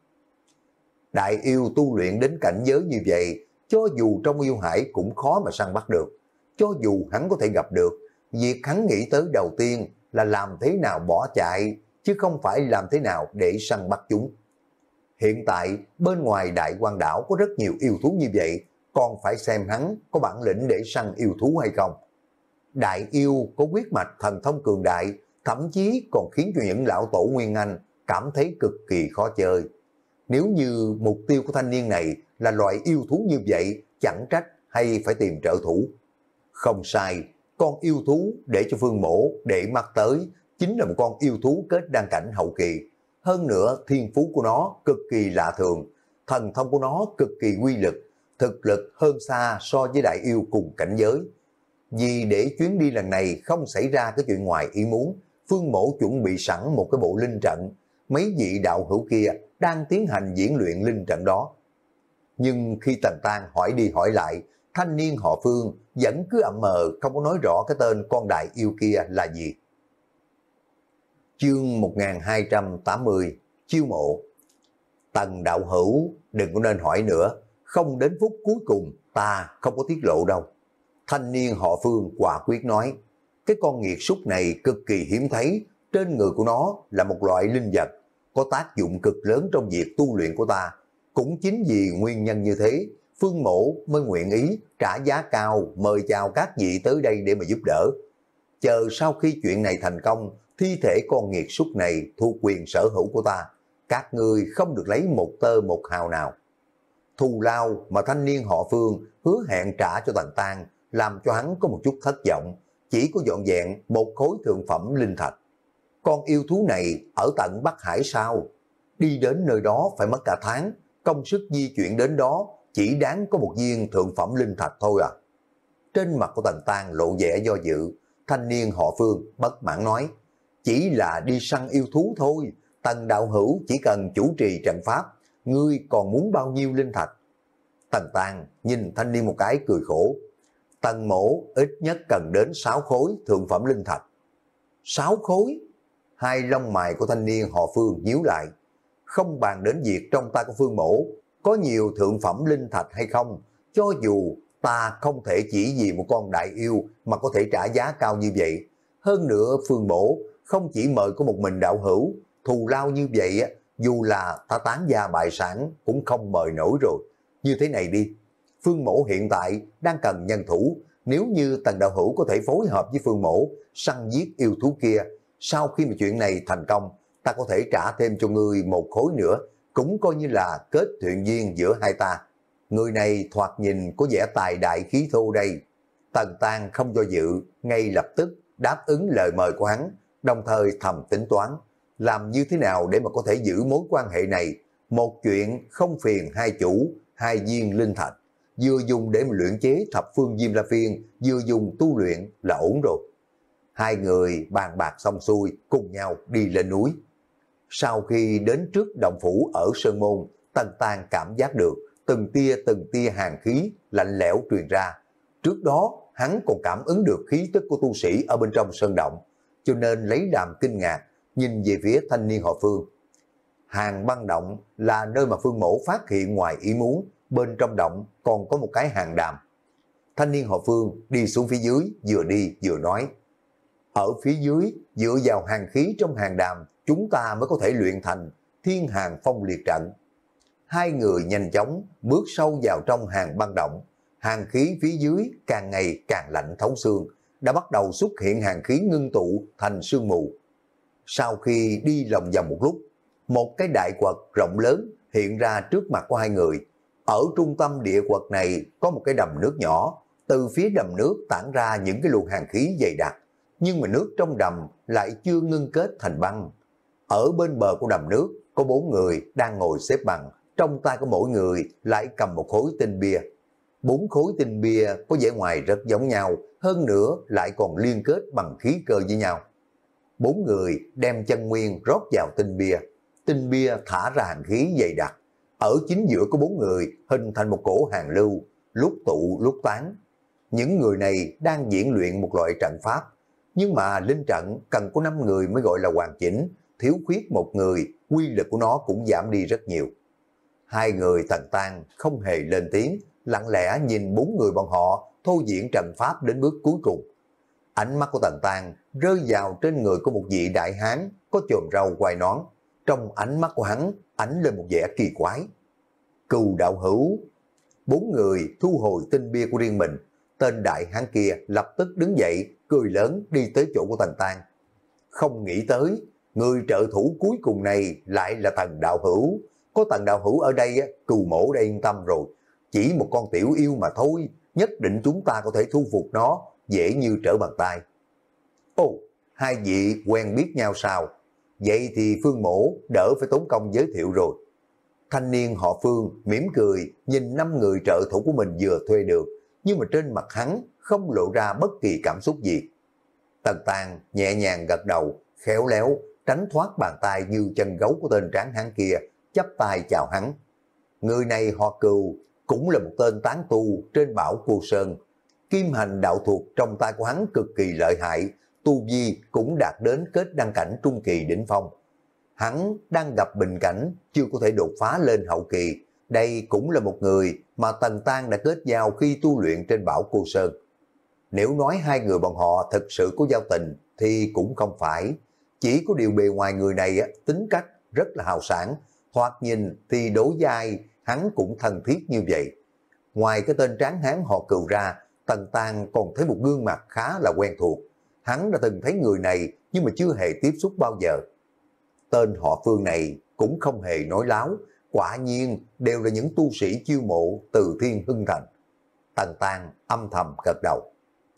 Đại yêu tu luyện đến cảnh giới như vậy, cho dù trong yêu hải cũng khó mà săn bắt được. Cho dù hắn có thể gặp được, việc hắn nghĩ tới đầu tiên là làm thế nào bỏ chạy, chứ không phải làm thế nào để săn bắt chúng. Hiện tại bên ngoài Đại Quan đảo có rất nhiều yêu thú như vậy, còn phải xem hắn có bản lĩnh để săn yêu thú hay không. Đại yêu có huyết mạch thần thông cường đại, thậm chí còn khiến cho những lão tổ Nguyên Anh cảm thấy cực kỳ khó chơi. Nếu như mục tiêu của thanh niên này là loại yêu thú như vậy, chẳng trách hay phải tìm trợ thủ. Không sai, con yêu thú để cho Phương Mỗ để mắt tới chính là một con yêu thú kết đan cảnh hậu kỳ. Hơn nữa thiên phú của nó cực kỳ lạ thường, thần thông của nó cực kỳ quy lực, thực lực hơn xa so với đại yêu cùng cảnh giới. Vì để chuyến đi lần này không xảy ra cái chuyện ngoài ý muốn, Phương Mỗ chuẩn bị sẵn một cái bộ linh trận, mấy vị đạo hữu kia đang tiến hành diễn luyện linh trận đó. Nhưng khi Tần Tang hỏi đi hỏi lại, thanh niên họ Phương vẫn cứ ậm mờ không có nói rõ cái tên con đại yêu kia là gì. Chương một nghìn hai trăm tám mươi, chiêu mộ. Tần đạo hữu đừng có nên hỏi nữa, không đến phút cuối cùng ta không có tiết lộ đâu. Thanh niên họ Phương quả quyết nói, cái con nghiệt súc này cực kỳ hiếm thấy, trên người của nó là một loại linh vật, có tác dụng cực lớn trong việc tu luyện của ta. Cũng chính vì nguyên nhân như thế, Phương Mỗ mới nguyện ý trả giá cao mời chào các vị tới đây để mà giúp đỡ. Chờ sau khi chuyện này thành công, thi thể con nghiệt súc này thuộc quyền sở hữu của ta, các người không được lấy một tơ một hào nào. Thù lao mà thanh niên họ Phương hứa hẹn trả cho Tần Tang làm cho hắn có một chút thất vọng, chỉ có dọn dẹn một khối thượng phẩm linh thạch. Con yêu thú này ở tận Bắc Hải sao? Đi đến nơi đó phải mất cả tháng, công sức di chuyển đến đó chỉ đáng có một viên thượng phẩm linh thạch thôi à. Trên mặt của Tần Tang lộ vẻ do dự, thanh niên họ Phương bất mãn nói, chỉ là đi săn yêu thú thôi, Tần đạo hữu chỉ cần chủ trì trận pháp, ngươi còn muốn bao nhiêu linh thạch? Tần Tang nhìn thanh niên một cái cười khổ, Tần Mỗ ít nhất cần đến sáu khối thượng phẩm linh thạch. Sáu khối? Hai lông mày của thanh niên họ Phương nhíu lại. Không bàn đến việc trong tay của Phương Mỗ có nhiều thượng phẩm linh thạch hay không, cho dù ta không thể chỉ vì một con đại yêu mà có thể trả giá cao như vậy. Hơn nữa Phương Mỗ không chỉ mời có một mình đạo hữu, thù lao như vậy dù là ta tán gia bại sản cũng không mời nổi rồi. Như thế này đi, Phương Mỗ hiện tại đang cần nhân thủ, nếu như Tần đạo hữu có thể phối hợp với Phương Mỗ săn giết yêu thú kia, sau khi mà chuyện này thành công, ta có thể trả thêm cho ngươi một khối nữa, cũng coi như là kết thuyền duyên giữa hai ta. Người này thoạt nhìn có vẻ tài đại khí thô đây. Tần Tang không do dự, ngay lập tức đáp ứng lời mời của hắn, đồng thời thầm tính toán, làm như thế nào để mà có thể giữ mối quan hệ này. Một chuyện không phiền hai chủ, hai viên linh thạch, vừa dùng để mà luyện chế thập phương diêm la phiên, vừa dùng tu luyện là ổn rồi. Hai người bàn bạc xong xuôi, cùng nhau đi lên núi. Sau khi đến trước động phủ ở Sơn Môn, Tần Tang cảm giác được từng tia từng tia hàn khí lạnh lẽo truyền ra. Trước đó hắn còn cảm ứng được khí tức của tu sĩ ở bên trong sơn động, cho nên lấy làm kinh ngạc, nhìn về phía thanh niên họ Phương. Hàng băng động là nơi mà Phương Mổ phát hiện ngoài ý muốn, bên trong động còn có một cái hàng đàm. Thanh niên họ Phương đi xuống phía dưới, vừa đi vừa nói, ở phía dưới dựa vào hàng khí trong hàng đàm, chúng ta mới có thể luyện thành thiên hàng phong liệt trận. Hai người nhanh chóng bước sâu vào trong hàng băng động, hàng khí phía dưới càng ngày càng lạnh thấu xương, đã bắt đầu xuất hiện hàng khí ngưng tụ thành sương mù. Sau khi đi lòng vòng một lúc, một cái đại quật rộng lớn hiện ra trước mặt của hai người. Ở trung tâm địa quật này có một cái đầm nước nhỏ, từ phía đầm nước tản ra những cái luồng hàng khí dày đặc, nhưng mà nước trong đầm lại chưa ngưng kết thành băng. Ở bên bờ của đầm nước có bốn người đang ngồi xếp bằng, trong tay của mỗi người lại cầm một khối tinh bia. Bốn khối tinh bia có vẻ ngoài rất giống nhau, hơn nữa lại còn liên kết bằng khí cơ với nhau. Bốn người đem chân nguyên rót vào tinh bia, tinh bia thả ra hàng khí dày đặc. Ở chính giữa của bốn người hình thành một cổ hàng lưu, lúc tụ lúc tán. Những người này đang diễn luyện một loại trận pháp, nhưng mà linh trận cần có năm người mới gọi là hoàn chỉnh, thiếu khuyết một người, quy lực của nó cũng giảm đi rất nhiều. Hai người Tần Tang không hề lên tiếng, lặng lẽ nhìn bốn người bọn họ thô diễn trận pháp đến bước cuối cùng. Ánh mắt của Tần Tang rơi vào trên người của một vị đại hán có chòm râu quai nón. Trong ánh mắt của hắn ánh lên một vẻ kỳ quái. Cừu đạo hữu. Bốn người thu hồi tinh bia của riêng mình. Tên đại hán kia lập tức đứng dậy, cười lớn đi tới chỗ của Tần Tang. Không nghĩ tới, người trợ thủ cuối cùng này lại là Tần đạo hữu. Có Tần đạo hữu ở đây, Cừu mổ đã yên tâm rồi. Chỉ một con tiểu yêu mà thôi, nhất định chúng ta có thể thu phục nó, dễ như trở bàn tay. Ồ, hai vị quen biết nhau sao? Vậy thì Phương Mổ đỡ phải tốn công giới thiệu rồi. Thanh niên họ Phương mỉm cười nhìn năm người trợ thủ của mình vừa thuê được, nhưng mà trên mặt hắn không lộ ra bất kỳ cảm xúc gì. Tần Tang nhẹ nhàng gật đầu, khéo léo tránh thoát bàn tay như chân gấu của tên tráng hán kia, chắp tay chào hắn. Người này họ Cừu, cũng là một tên tán tu trên Bảo Cô Sơn. Kim hành đạo thuộc trong tay của hắn cực kỳ lợi hại, tu vi cũng đạt đến kết đăng cảnh trung kỳ đỉnh phong. Hắn đang gặp bình cảnh, chưa có thể đột phá lên hậu kỳ. Đây cũng là một người mà Tần Tang đã kết giao khi tu luyện trên Bảo Cô Sơn. Nếu nói hai người bọn họ thực sự có giao tình thì cũng không phải. Chỉ có điều bề ngoài người này tính cách rất là hào sảng, thoạt nhìn thì đối với hắn cũng thân thiết như vậy. Ngoài cái tên tráng hán họ Cừu ra, Tần Tang còn thấy một gương mặt khá là quen thuộc. Hắn đã từng thấy người này nhưng mà chưa hề tiếp xúc bao giờ. Tên họ Phương này cũng không hề nói láo, quả nhiên đều là những tu sĩ chiêu mộ từ Thiên Hưng Thành. Tần Tang âm thầm gật đầu.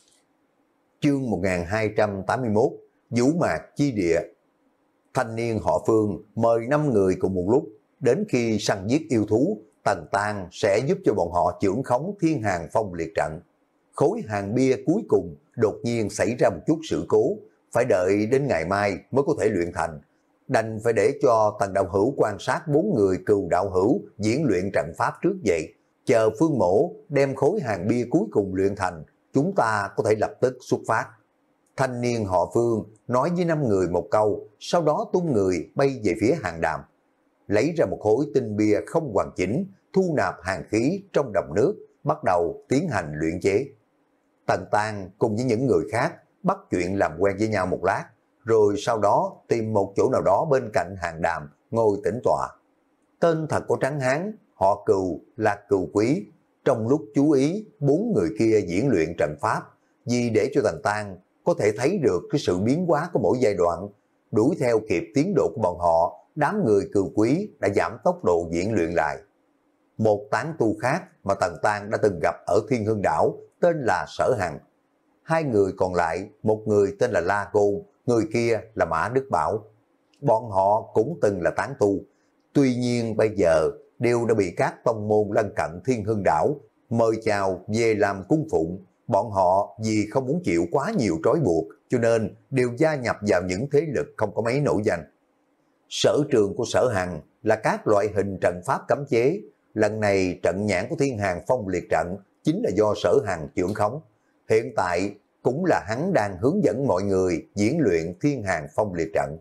Chương một nghìn hai trăm tám mươi mốt, Vũ Mạc Chi Địa. Thanh niên họ Phương mời năm người cùng một lúc, đến khi săn giết yêu thú, Tần Tang sẽ giúp cho bọn họ chưởng khống thiên hàng phong liệt trận. Khối hàng bia cuối cùng đột nhiên xảy ra một chút sự cố, phải đợi đến ngày mai mới có thể luyện thành. Đành phải để cho Tần đạo hữu quan sát bốn người Cừu đạo hữu diễn luyện trận pháp trước vậy. Chờ Phương Mổ đem khối hàng bia cuối cùng luyện thành, chúng ta có thể lập tức xuất phát. Thanh niên họ Phương nói với năm người một câu, sau đó tung người bay về phía hàng đàm. Lấy ra một khối tinh bia không hoàn chỉnh, thu nạp hàng khí trong đầm nước, bắt đầu tiến hành luyện chế. Tần Tang cùng với những người khác bắt chuyện làm quen với nhau một lát, rồi sau đó tìm một chỗ nào đó bên cạnh hàng đàm ngồi tĩnh tọa. Tên thật của tráng hán họ Cừu là Cừu Quý. Trong lúc chú ý bốn người kia diễn luyện trận pháp, vì để cho Tần Tang có thể thấy được cái sự biến hóa của mỗi giai đoạn, đuổi theo kịp tiến độ của bọn họ, đám người Cừu Quý đã giảm tốc độ diễn luyện lại. Một tán tu khác mà Tần Tang đã từng gặp ở Thiên Hưng Đảo tên là Sở Hằng. Hai người còn lại, một người tên là La Côn, người kia là Mã Đức Bảo. Bọn họ cũng từng là tán tu, tuy nhiên bây giờ đều đã bị các tông môn lân cận Thiên Hưng Đảo mời chào về làm cung phụng. Bọn họ vì không muốn chịu quá nhiều trói buộc cho nên đều gia nhập vào những thế lực không có mấy nổi danh. Sở trường của Sở Hằng là các loại hình trận pháp cấm chế. Lần này trận nhãn của thiên hàng phong liệt trận chính là do Sở Hằng trưởng khống. Hiện tại cũng là hắn đang hướng dẫn mọi người diễn luyện Thiên Hàng Phong Liệt Trận.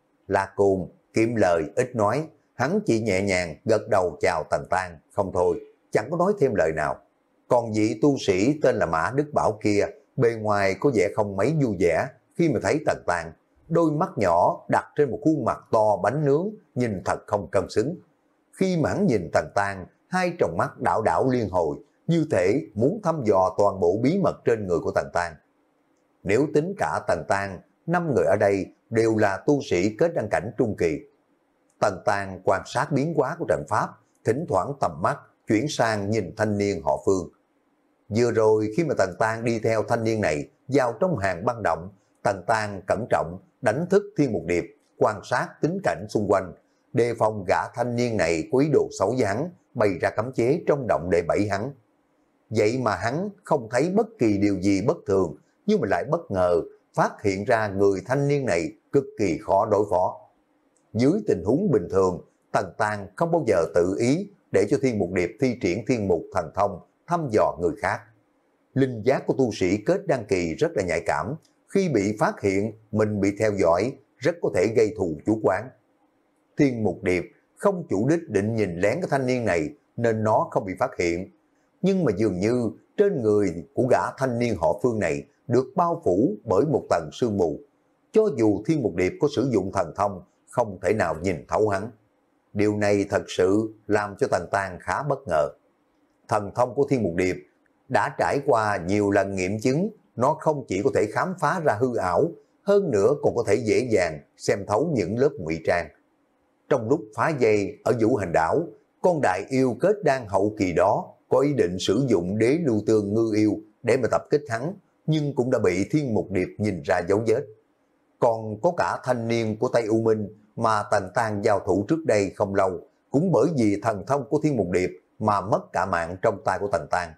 La Côn kiệm lời ít nói, hắn chỉ nhẹ nhàng gật đầu chào Tần Tăng, không thôi, chẳng có nói thêm lời nào. Còn vị tu sĩ tên là Mã Đức Bảo kia, bề ngoài có vẻ không mấy vui vẻ khi mà thấy Tần Tăng, đôi mắt nhỏ đặt trên một khuôn mặt to bánh nướng, nhìn thật không cân xứng. Khi mà hắn nhìn Tần Tăng, hai tròng mắt đảo đảo liên hồi, như thể muốn thăm dò toàn bộ bí mật trên người của Tần Tăng. Nếu tính cả Tần Tăng, năm người ở đây đều là tu sĩ kết đăng cảnh trung kỳ. Tần Tăng quan sát biến hóa của trận pháp, thỉnh thoảng tầm mắt chuyển sang nhìn thanh niên họ Phương. Vừa rồi khi mà Tần Tăng đi theo thanh niên này vào trong hàng băng động, Tần Tăng cẩn trọng đánh thức Thiên Mục Điệp, quan sát tính cảnh xung quanh, đề phòng gã thanh niên này có ý đồ xấu với hắn, bày ra cấm chế trong động để bẫy hắn. Vậy mà hắn không thấy bất kỳ điều gì bất thường, nhưng mà lại bất ngờ phát hiện ra người thanh niên này cực kỳ khó đối phó. Dưới tình huống bình thường, Tần Tăng không bao giờ tự ý để cho Thiên Mục Điệp thi triển thiên mục thần thông thăm dò người khác. Linh giác của tu sĩ kết đăng kỳ rất là nhạy cảm, khi bị phát hiện mình bị theo dõi rất có thể gây thù chủ quán. Thiên Mục Điệp không chủ đích định nhìn lén cái thanh niên này nên nó không bị phát hiện. Nhưng mà dường như trên người của gã thanh niên họ Phương này được bao phủ bởi một tầng sương mù. Cho dù Thiên Mục Điệp có sử dụng thần thông, không thể nào nhìn thấu hắn. Điều này thật sự làm cho Tần Tăng khá bất ngờ. Thần thông của Thiên Mục Điệp đã trải qua nhiều lần nghiệm chứng, nó không chỉ có thể khám phá ra hư ảo, hơn nữa còn có thể dễ dàng xem thấu những lớp ngụy trang. Trong lúc phá dây ở Vũ Hành Đảo, con đại yêu kết đan hậu kỳ đó có ý định sử dụng đế lưu tương ngư yêu để mà tập kích hắn, nhưng cũng đã bị Thiên Mục Điệp nhìn ra dấu vết. Còn có cả thanh niên của Tây U Minh mà Tần Tăng giao thủ trước đây không lâu, cũng bởi vì thần thông của Thiên Mục Điệp mà mất cả mạng trong tay của Tần Tăng.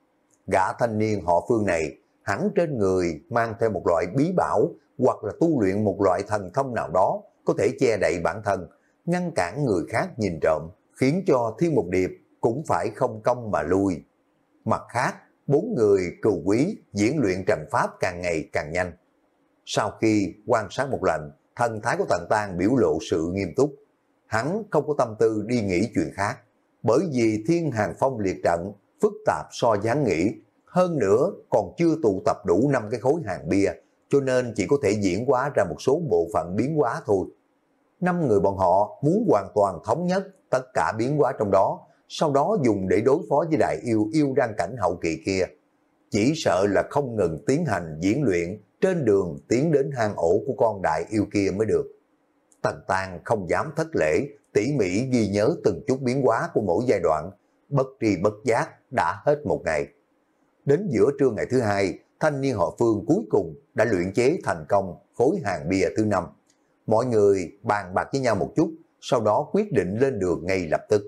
Gã thanh niên họ Phương này hẳn trên người mang theo một loại bí bảo hoặc là tu luyện một loại thần thông nào đó có thể che đậy bản thân, ngăn cản người khác nhìn trộm, khiến cho Thiên Mục Điệp cũng phải không công mà lui. Mặt khác, bốn người cừu quý diễn luyện trận pháp càng ngày càng nhanh. Sau khi quan sát một lần, thần thái của Tần Tăng biểu lộ sự nghiêm túc. Hắn không có tâm tư đi nghĩ chuyện khác, bởi vì Thiên Hàng Phong Liệt Trận phức tạp so với hắn nghĩ, hơn nữa còn chưa tụ tập đủ năm cái khối hàng bia, cho nên chỉ có thể diễn hóa ra một số bộ phận biến hóa thôi. Năm người bọn họ muốn hoàn toàn thống nhất tất cả biến hóa trong đó, sau đó dùng để đối phó với đại yêu yêu đăng cảnh hậu kỳ kia. Chỉ sợ là không ngừng tiến hành diễn luyện trên đường tiến đến hang ổ của con đại yêu kia mới được. Tần Tăng không dám thất lễ, tỉ mỉ ghi nhớ từng chút biến hóa của mỗi giai đoạn, bất tri bất giác đã hết một ngày. Đến giữa trưa ngày thứ hai, thanh niên họ Phương cuối cùng đã luyện chế thành công khối hàng bia thứ năm. Mọi người bàn bạc với nhau một chút, sau đó quyết định lên đường ngay lập tức.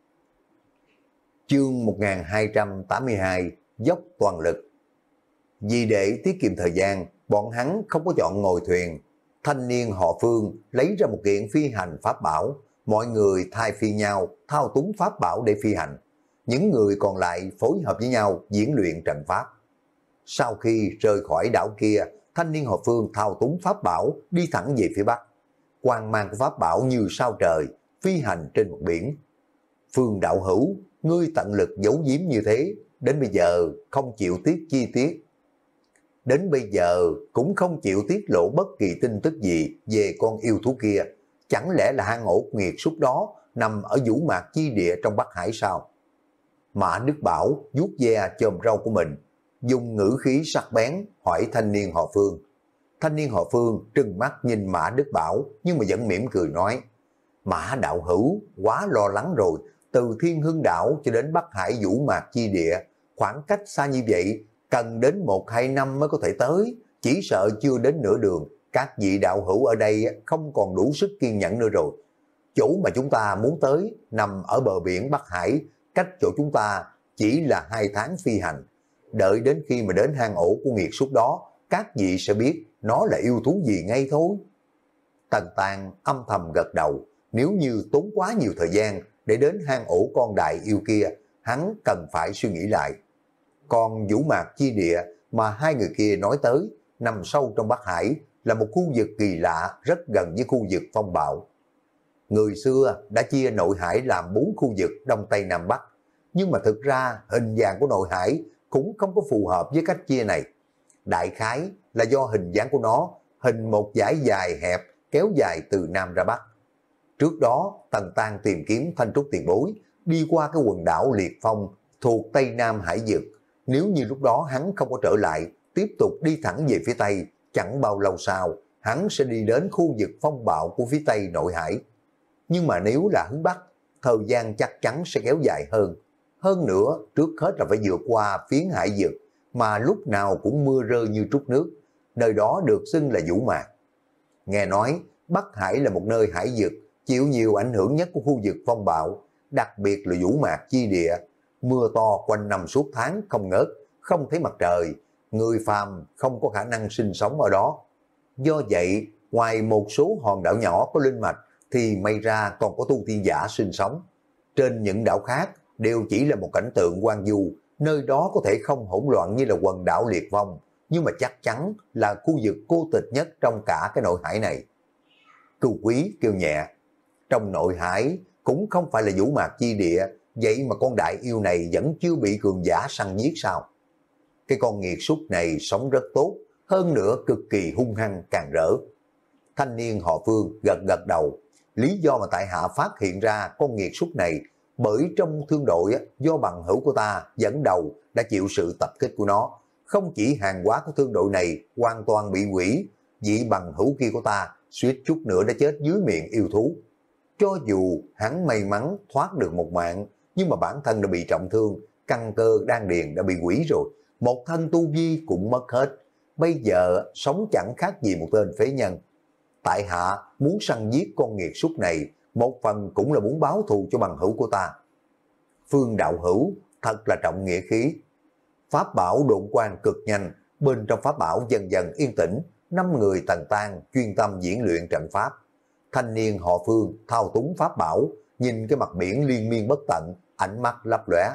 Chương một nghìn hai trăm tám mươi hai, dốc toàn lực. Vì để tiết kiệm thời gian, bọn hắn không có chọn ngồi thuyền. Thanh niên họ Phương lấy ra một kiện phi hành pháp bảo, mọi người thay phiên nhau thao túng pháp bảo để phi hành. Những người còn lại phối hợp với nhau diễn luyện trận pháp. Sau khi rời khỏi đảo kia, thanh niên họ Phương thao túng pháp bảo đi thẳng về phía bắc. Quang mang của pháp bảo như sao trời, phi hành trên một biển. Phương đạo hữu, ngươi tận lực giấu giếm như thế, đến bây giờ không chịu tiết chi tiết. Đến bây giờ cũng không chịu tiết lộ bất kỳ tin tức gì về con yêu thú kia. Chẳng lẽ là hang ổ nghiệt súc đó nằm ở Vũ Mạc chi địa trong Bắc Hải sao? Mã Đức Bảo vuốt ve chòm râu của mình, dùng ngữ khí sắc bén hỏi thanh niên họ Phương. Thanh niên họ Phương trừng mắt nhìn Mã Đức Bảo nhưng mà vẫn mỉm cười nói: Mã đạo hữu quá lo lắng rồi, từ Thiên Hưng đảo cho đến Bắc Hải Vũ Mạc chi địa, khoảng cách xa như vậy, cần đến một hai năm mới có thể tới, chỉ sợ chưa đến nửa đường, các vị đạo hữu ở đây không còn đủ sức kiên nhẫn nữa rồi. Chỗ mà chúng ta muốn tới nằm ở bờ biển Bắc Hải, cách chỗ chúng ta chỉ là hai tháng phi hành. Đợi đến khi mà đến hang ổ của nghiệt súc đó, các vị sẽ biết nó là yêu thú gì ngay thôi. Tần Tăng âm thầm gật đầu, nếu như tốn quá nhiều thời gian để đến hang ổ con đại yêu kia, hắn cần phải suy nghĩ lại. Còn Vũ Mạc Chi Địa mà hai người kia nói tới, nằm sâu trong Bắc Hải, là một khu vực kỳ lạ rất gần với khu vực phong bạo. Người xưa đã chia nội hải làm bốn khu vực Đông Tây Nam Bắc, nhưng mà thực ra hình dạng của nội hải cũng không có phù hợp với cách chia này. Đại khái là do hình dáng của nó hình một dải dài hẹp kéo dài từ Nam ra Bắc. Trước đó Tần Tăng tìm kiếm Thanh Trúc tiền bối, đi qua cái quần đảo Liệt Phong thuộc Tây Nam Hải vực. Nếu như lúc đó hắn không có trở lại, tiếp tục đi thẳng về phía Tây, chẳng bao lâu sau, hắn sẽ đi đến khu vực phong bạo của phía Tây nội hải. Nhưng mà nếu là hướng Bắc, thời gian chắc chắn sẽ kéo dài hơn. Hơn nữa, trước hết là phải vượt qua phiến hải vực, mà lúc nào cũng mưa rơi như trút nước. Nơi đó được xưng là Vũ Mạc. Nghe nói, Bắc Hải là một nơi hải vực, chịu nhiều ảnh hưởng nhất của khu vực phong bạo, đặc biệt là Vũ Mạc Chi Địa. Mưa to quanh năm suốt tháng không ngớt, không thấy mặt trời, người phàm không có khả năng sinh sống ở đó. Do vậy, ngoài một số hòn đảo nhỏ có linh mạch, thì may ra còn có tu tiên giả sinh sống. Trên những đảo khác đều chỉ là một cảnh tượng hoang vu, nơi đó có thể không hỗn loạn như là quần đảo Liệt Phong, nhưng mà chắc chắn là khu vực cô tịch nhất trong cả cái nội hải này. Cừu Quý kêu nhẹ, trong nội hải cũng không phải là Vũ Mạc Chi Địa, vậy mà con đại yêu này vẫn chưa bị cường giả săn giết sao? Cái con nghiệt súc này sống rất tốt, hơn nữa cực kỳ hung hăng càng rỡ. Thanh niên họ Phương gật gật đầu, lý do mà tại hạ phát hiện ra con nghiệt súc này bởi trong thương đội do bằng hữu của ta dẫn đầu đã chịu sự tập kích của nó. Không chỉ hàng hóa của thương đội này hoàn toàn bị hủy, vị bằng hữu kia của ta suýt chút nữa đã chết dưới miệng yêu thú. Cho dù hắn may mắn thoát được một mạng, nhưng mà bản thân đã bị trọng thương, căn cơ đan điền đã bị hủy rồi, một thân tu vi cũng mất hết. Bây giờ sống chẳng khác gì một tên phế nhân. Tại hạ muốn săn giết con nghiệt súc này, một phần cũng là muốn báo thù cho bằng hữu của ta. Phương đạo hữu thật là trọng nghĩa khí. Pháp bảo độn quang cực nhanh, bên trong pháp bảo dần dần yên tĩnh, năm người Tần Tăng chuyên tâm diễn luyện trận pháp. Thanh niên họ Phương thao túng pháp bảo, nhìn cái mặt biển liên miên bất tận, ánh mắt lấp lóe.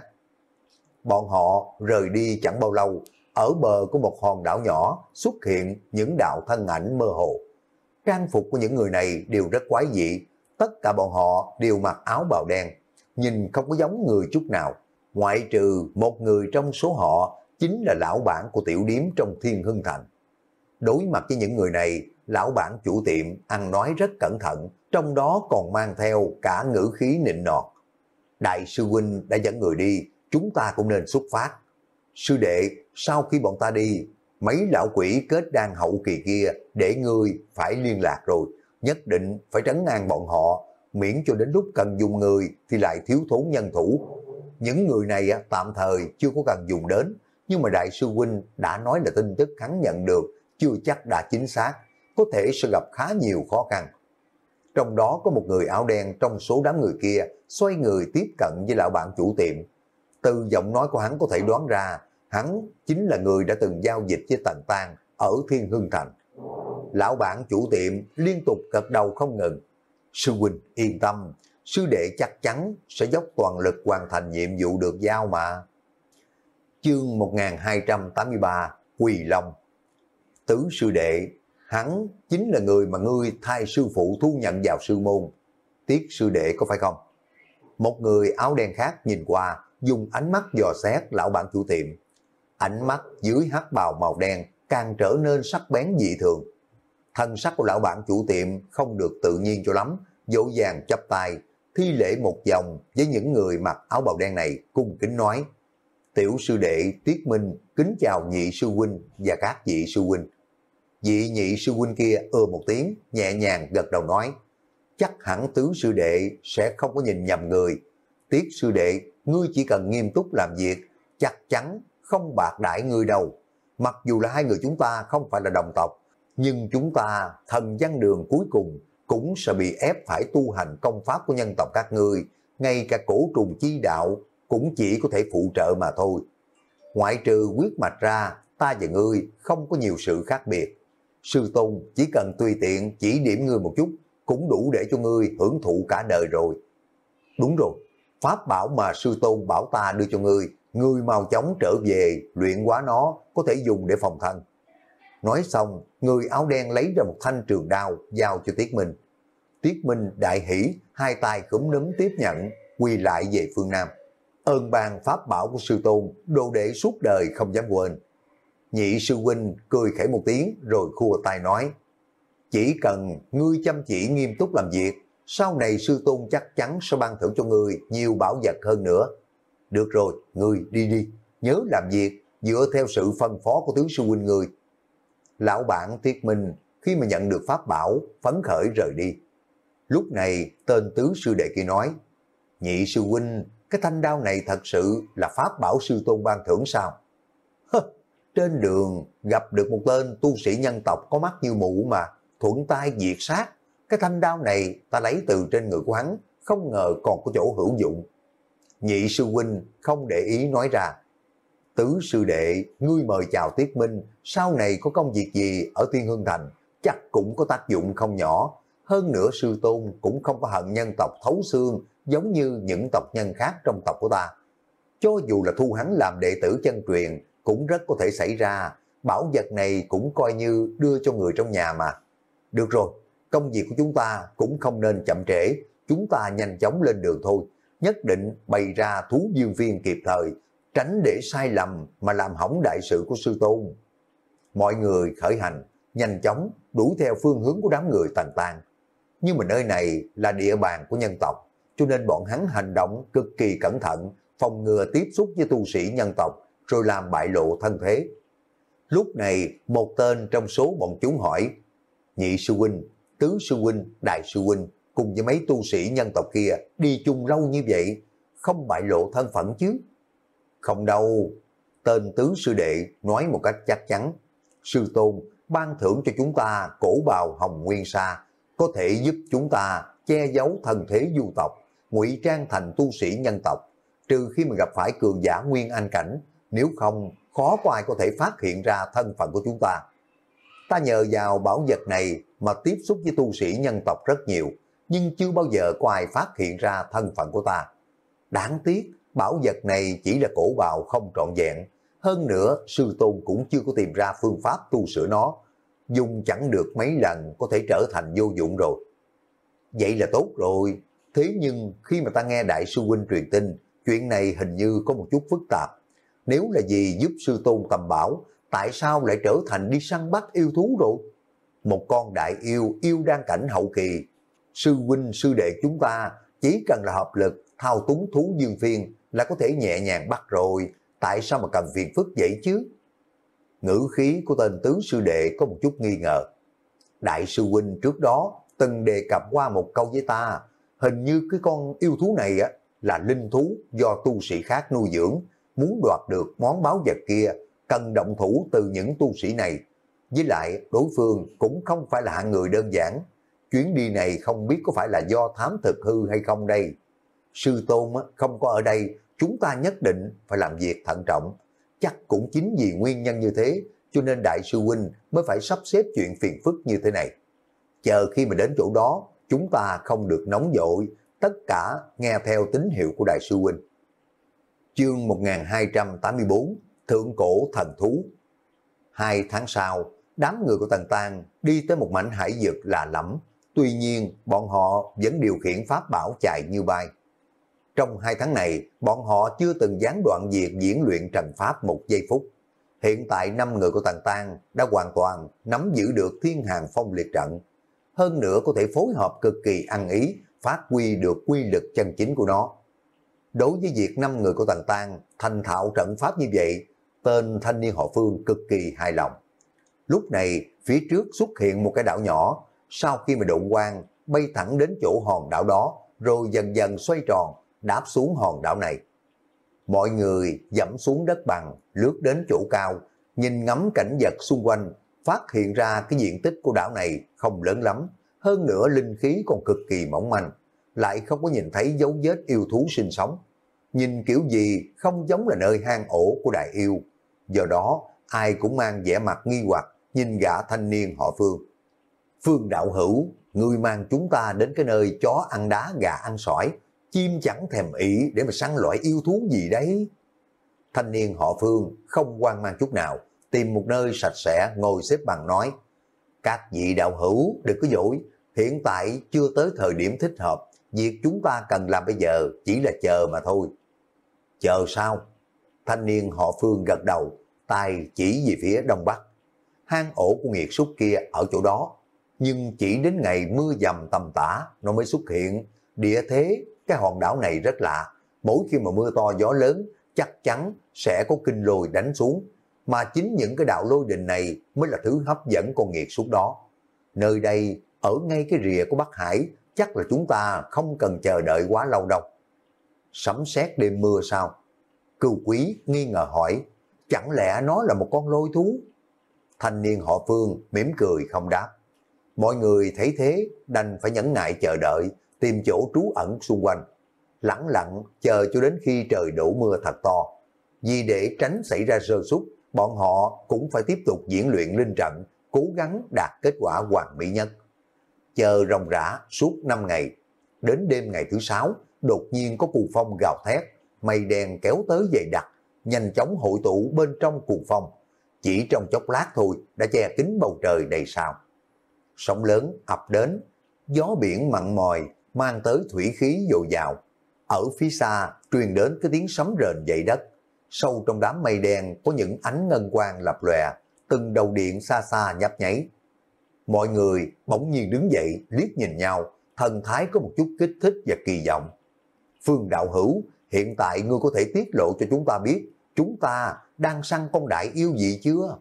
Bọn họ rời đi chẳng bao lâu, ở bờ của một hòn đảo nhỏ xuất hiện những đạo thân ảnh mơ hồ. Trang phục của những người này đều rất quái dị, tất cả bọn họ đều mặc áo bào đen, nhìn không có giống người chút nào, ngoại trừ một người trong số họ chính là lão bản của tiểu điếm trong Thiên Hưng Thành. Đối mặt với những người này, lão bản chủ tiệm ăn nói rất cẩn thận, trong đó còn mang theo cả ngữ khí nịnh nọt. Đại sư huynh đã dẫn người đi, chúng ta cũng nên xuất phát. Sư đệ, sau khi bọn ta đi, mấy lão quỷ kết đan hậu kỳ kia để ngươi phải liên lạc rồi, nhất định phải trấn an bọn họ, miễn cho đến lúc cần dùng người thì lại thiếu thốn nhân thủ. Những người này tạm thời chưa có cần dùng đến, nhưng mà đại sư huynh đã nói là tin tức hắn nhận được chưa chắc đã chính xác, có thể sẽ gặp khá nhiều khó khăn. Trong đó có một người áo đen trong số đám người kia xoay người tiếp cận với lão bạn chủ tiệm. Từ giọng nói của hắn có thể đoán ra, hắn chính là người đã từng giao dịch với Tần Tăng ở Thiên Hưng Thành. Lão bản chủ tiệm liên tục gật đầu không ngừng. Sư huynh yên tâm, sư đệ chắc chắn sẽ dốc toàn lực hoàn thành nhiệm vụ được giao mà. Chương một nghìn hai trăm tám mươi ba, Quỳ Long. Tứ sư đệ, hắn chính là người mà ngươi thay sư phụ thu nhận vào sư môn. Tiết sư đệ có phải không? Một người áo đen khác nhìn qua, dùng ánh mắt dò xét lão bản chủ tiệm. Ánh mắt dưới hắc bào màu đen càng trở nên sắc bén dị thường. Thân sắc của lão bản chủ tiệm không được tự nhiên cho lắm, dỗ dàng chắp tay, thi lễ một vòng với những người mặc áo bào đen này, cung kính nói: Tiểu sư đệ Tiết Minh kính chào nhị sư huynh và các vị sư huynh. Vị nhị sư huynh kia ơ một tiếng, nhẹ nhàng gật đầu nói: Chắc hẳn tứ sư đệ sẽ không có nhìn nhầm người. Tiết sư đệ, ngươi chỉ cần nghiêm túc làm việc, chắc chắn không bạc đãi ngươi đâu. Mặc dù là hai người chúng ta không phải là đồng tộc, nhưng chúng ta thần văn đường cuối cùng cũng sẽ bị ép phải tu hành công pháp của nhân tộc các ngươi, ngay cả cổ trùng chi đạo cũng chỉ có thể phụ trợ mà thôi. Ngoại trừ quyết mạch ra, ta và ngươi không có nhiều sự khác biệt. Sư tôn chỉ cần tùy tiện chỉ điểm ngươi một chút, cũng đủ để cho ngươi hưởng thụ cả đời rồi. Đúng rồi, pháp bảo mà sư tôn bảo ta đưa cho ngươi ngươi mau chóng trở về, luyện hóa nó, có thể dùng để phòng thân. Nói xong, người áo đen lấy ra một thanh trường đao, giao cho Tiết Minh. Tiết Minh đại hỉ, hai tay cúm núm tiếp nhận, quỳ lại về phương Nam. Ơn ban pháp bảo của sư tôn, đồ đệ suốt đời không dám quên. Nhị sư huynh cười khẽ một tiếng rồi khua tay nói, chỉ cần ngươi chăm chỉ nghiêm túc làm việc, sau này sư tôn chắc chắn sẽ ban thưởng cho ngươi nhiều bảo vật hơn nữa. Được rồi, ngươi đi đi, nhớ làm việc dựa theo sự phân phó của tứ sư huynh ngươi. Lão bản Tiết Minh khi mà nhận được pháp bảo, phấn khởi rời đi. Lúc này tên tứ sư đệ kia nói, nhị sư huynh, cái thanh đao này thật sự là pháp bảo sư tôn ban thưởng sao? Hơ, trên đường gặp được một tên tu sĩ nhân tộc có mắt như mụ mà, thuận tay diệt sát. Cái thanh đao này ta lấy từ trên người của hắn, không ngờ còn có chỗ hữu dụng. Nhị sư huynh không để ý nói ra, tứ sư đệ, ngươi mời chào Tiết Minh, sau này có công việc gì ở Tiên Hương Thành, chắc cũng có tác dụng không nhỏ. Hơn nữa sư tôn cũng không có hận nhân tộc thấu xương giống như những tộc nhân khác trong tộc của ta. Cho dù là thu hắn làm đệ tử chân truyền, cũng rất có thể xảy ra. Bảo vật này cũng coi như đưa cho người trong nhà mà. Được rồi, công việc của chúng ta cũng không nên chậm trễ, chúng ta nhanh chóng lên đường thôi. Nhất định bày ra thú dương viên kịp thời, tránh để sai lầm mà làm hỏng đại sự của sư tôn. Mọi người khởi hành, nhanh chóng đuổi theo phương hướng của đám người Tần Tang. Nhưng mà nơi này là địa bàn của nhân tộc, cho nên bọn hắn hành động cực kỳ cẩn thận, phòng ngừa tiếp xúc với tu sĩ nhân tộc, rồi làm bại lộ thân thế. Lúc này, một tên trong số bọn chúng hỏi, nhị sư huynh, tứ sư huynh, đại sư huynh, cùng với mấy tu sĩ nhân tộc kia đi chung lâu như vậy, không bại lộ thân phận chứ? Không đâu, tên tứ sư đệ nói một cách chắc chắn, sư tôn ban thưởng cho chúng ta cổ bào hồng nguyên sa, có thể giúp chúng ta che giấu thân thế du tộc, ngụy trang thành tu sĩ nhân tộc, trừ khi mà gặp phải cường giả nguyên anh cảnh, nếu không khó có ai có thể phát hiện ra thân phận của chúng ta. Ta nhờ vào bảo vật này mà tiếp xúc với tu sĩ nhân tộc rất nhiều, nhưng chưa bao giờ có ai phát hiện ra thân phận của ta. Đáng tiếc, bảo vật này chỉ là cổ bào không trọn vẹn, hơn nữa sư tôn cũng chưa có tìm ra phương pháp tu sửa nó, dùng chẳng được mấy lần có thể trở thành vô dụng rồi. Vậy là tốt rồi, thế nhưng khi mà ta nghe đại sư huynh truyền tin, chuyện này hình như có một chút phức tạp. Nếu là gì giúp sư tôn tầm bảo, tại sao lại trở thành đi săn bắt yêu thú rồi? Một con đại yêu, yêu đan cảnh hậu kỳ, sư huynh sư đệ chúng ta chỉ cần là hợp lực thao túng thú dương phiên là có thể nhẹ nhàng bắt rồi, tại sao mà cần phiền phức vậy chứ? Ngữ khí của tên tứ sư đệ có một chút nghi ngờ. Đại sư huynh trước đó từng đề cập qua một câu với ta, hình như cái con yêu thú này á là linh thú do tu sĩ khác nuôi dưỡng, muốn đoạt được món báu vật kia, cần động thủ từ những tu sĩ này. Với lại đối phương cũng không phải là hạng người đơn giản, chuyến đi này không biết có phải là do thám thực hư hay không đây. Sư tôn á, không có ở đây, chúng ta nhất định phải làm việc thận trọng. Chắc cũng chính vì nguyên nhân như thế, cho nên đại sư huynh mới phải sắp xếp chuyện phiền phức như thế này. Chờ khi mà đến chỗ đó, chúng ta không được nóng vội, tất cả nghe theo tín hiệu của đại sư huynh. Chương một nghìn hai trăm tám mươi tư, Thượng cổ thần thú. Hai tháng sau, đám người của Tần Tang đi tới một mảnh hải vực lạ lẫm, tuy nhiên bọn họ vẫn điều khiển pháp bảo chạy như bay. Trong hai tháng này, bọn họ chưa từng gián đoạn việc diễn luyện trận pháp một giây phút. Hiện tại năm người của Tần Tang đã hoàn toàn nắm giữ được Thiên Hàng Phong Liệt trận. Hơn nữa có thể phối hợp cực kỳ ăn ý, phát huy được quy lực chân chính của nó. Đối với việc năm người của Tần Tang thành thạo trận pháp như vậy, tên thanh niên họ Phương cực kỳ hài lòng. Lúc này, phía trước xuất hiện một cái đảo nhỏ, sau khi mà độn quang bay thẳng đến chỗ hòn đảo đó, rồi dần dần xoay tròn, đáp xuống hòn đảo này. Mọi người dẫm xuống đất bằng, lướt đến chỗ cao, nhìn ngắm cảnh vật xung quanh, phát hiện ra cái diện tích của đảo này không lớn lắm, hơn nữa linh khí còn cực kỳ mỏng manh, lại không có nhìn thấy dấu vết yêu thú sinh sống. Nhìn kiểu gì không giống là nơi hang ổ của đại yêu, do đó ai cũng mang vẻ mặt nghi hoặc nhìn gã thanh niên họ Phương. Phương đạo hữu, ngươi mang chúng ta đến cái nơi chó ăn đá gà ăn sỏi, chim chẳng thèm ỷ để mà săn loại yêu thú gì đấy. Thanh niên họ Phương không hoang mang chút nào, tìm một nơi sạch sẽ ngồi xếp bằng nói: các vị đạo hữu đừng có vội, hiện tại chưa tới thời điểm thích hợp, việc chúng ta cần làm bây giờ chỉ là chờ mà thôi. Chờ sao? Thanh niên họ Phương gật đầu, tay chỉ về phía đông bắc. Hang ổ của nghiệt súc kia ở chỗ đó, nhưng chỉ đến ngày mưa dầm tầm tã nó mới xuất hiện. Địa thế cái hòn đảo này rất lạ, mỗi khi mà mưa to gió lớn chắc chắn sẽ có kinh lôi đánh xuống, mà chính những cái đạo lôi đình này mới là thứ hấp dẫn con nghiệt súc đó. Nơi đây ở ngay cái rìa của Bắc Hải, chắc là chúng ta không cần chờ đợi quá lâu đâu. Sấm sét đêm mưa sao? Cừu Quý nghi ngờ hỏi, chẳng lẽ nó là một con lôi thú? Thanh niên họ Phương mỉm cười không đáp. Mọi người thấy thế đành phải nhẫn nại chờ đợi, tìm chỗ trú ẩn xung quanh, lẳng lặng chờ cho đến khi trời đổ mưa thật to. Vì để tránh xảy ra sơ suất, bọn họ cũng phải tiếp tục diễn luyện linh trận, cố gắng đạt kết quả hoàn mỹ nhất. Chờ ròng rã suốt năm ngày, đến đêm ngày thứ sáu, đột nhiên có cuồng phong gào thét, mây đen kéo tới dày đặc, nhanh chóng hội tụ bên trong cuồng phong. Chỉ trong chốc lát thôi đã che kín bầu trời đầy sao. Sóng lớn ập đến, gió biển mặn mòi mang tới thủy khí dồi dào. Ở phía xa truyền đến cái tiếng sấm rền dậy đất. Sâu trong đám mây đen có những ánh ngân quang lập lòe, từng đầu điện xa xa nhấp nháy. Mọi người bỗng nhiên đứng dậy liếc nhìn nhau, thần thái có một chút kích thích và kỳ vọng. Phương đạo hữu, hiện tại ngươi có thể tiết lộ cho chúng ta biết chúng ta đang săn con đại yêu gì chưa?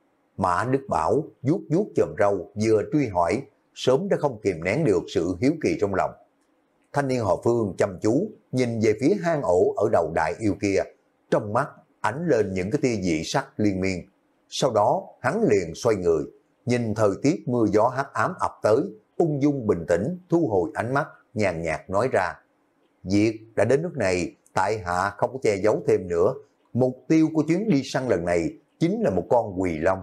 Mã Đức Bảo vuốt vuốt chòm râu vừa truy hỏi, sớm đã không kìm nén được sự hiếu kỳ trong lòng. Thanh niên họ Phương chăm chú nhìn về phía hang ổ ở đầu đại yêu kia, trong mắt ánh lên những cái tia dị sắc liên miên. Sau đó hắn liền xoay người, nhìn thời tiết mưa gió hắc ám ập tới, ung dung bình tĩnh thu hồi ánh mắt, nhàn nhạt nói ra: việc đã đến nước này, tại hạ không có che giấu thêm nữa. Mục tiêu của chuyến đi săn lần này chính là một con quỳ long.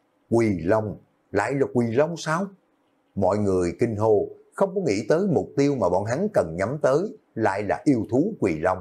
Quỳ long? Lại là quỳ long sao? Mọi người kinh hô, không có nghĩ tới mục tiêu mà bọn hắn cần nhắm tới lại là yêu thú quỳ long.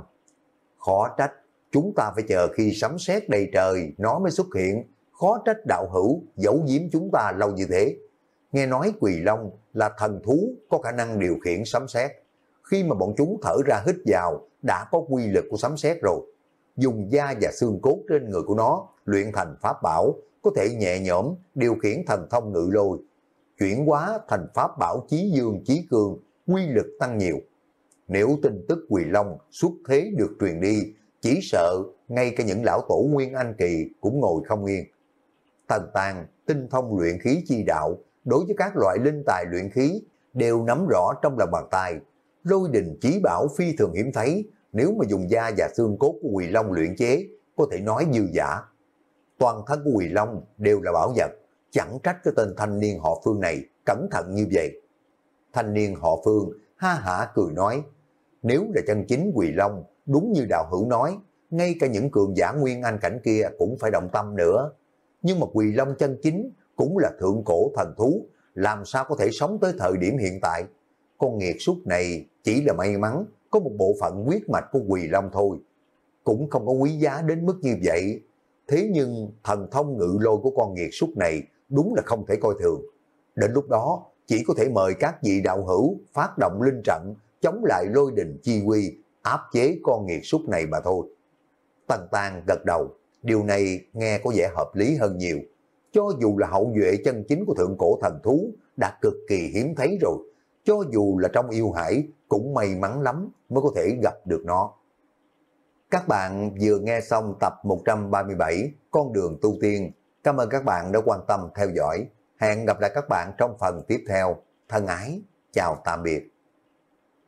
Khó trách, chúng ta phải chờ khi sấm sét đầy trời nó mới xuất hiện. Khó trách đạo hữu giấu giếm chúng ta lâu như thế. Nghe nói quỳ long là thần thú có khả năng điều khiển sấm sét. Khi mà bọn chúng thở ra hít vào đã có quy lực của sấm sét rồi. Dùng da và xương cốt trên người của nó luyện thành pháp bảo, có thể nhẹ nhõm điều khiển thần thông ngự lôi, chuyển hóa thành pháp bảo chí dương chí cường, quy lực tăng nhiều. Nếu tin tức quỳ long xuất thế được truyền đi, chỉ sợ ngay cả những lão tổ Nguyên Anh kỳ cũng ngồi không yên. Tần Tàng tinh thông luyện khí chi đạo, đối với các loại linh tài luyện khí đều nắm rõ trong lòng bàn tay. Lôi đình chí bảo phi thường hiếm thấy, nếu mà dùng da và xương cốt của quỳ long luyện chế, có thể nói dư giả. Toàn thân của quỳ long đều là bảo vật, chẳng trách cái tên thanh niên họ Phương này cẩn thận như vậy. Thanh niên họ Phương ha hả cười nói, nếu là chân chính quỳ long, đúng như đạo hữu nói, ngay cả những cường giả nguyên anh cảnh kia cũng phải động tâm nữa. Nhưng mà quỳ long chân chính cũng là thượng cổ thần thú, làm sao có thể sống tới thời điểm hiện tại. Con nghiệt súc này chỉ là may mắn có một bộ phận huyết mạch của quỳ long thôi, cũng không có quý giá đến mức như vậy. Thế nhưng thần thông ngự lôi của con nghiệt súc này đúng là không thể coi thường. Đến lúc đó chỉ có thể mời các vị đạo hữu phát động linh trận chống lại lôi đình chi quy, áp chế con nghiệt súc này mà thôi. Tần Tàng gật đầu, điều này nghe có vẻ hợp lý hơn nhiều. Cho dù là hậu duệ chân chính của thượng cổ thần thú đã cực kỳ hiếm thấy rồi, cho dù là trong yêu hải cũng may mắn lắm mới có thể gặp được nó. Các bạn vừa nghe xong tập một trăm ba mươi bảy Con đường tu tiên. Cảm ơn các bạn đã quan tâm theo dõi. Hẹn gặp lại các bạn trong phần tiếp theo. Thân ái, chào tạm biệt.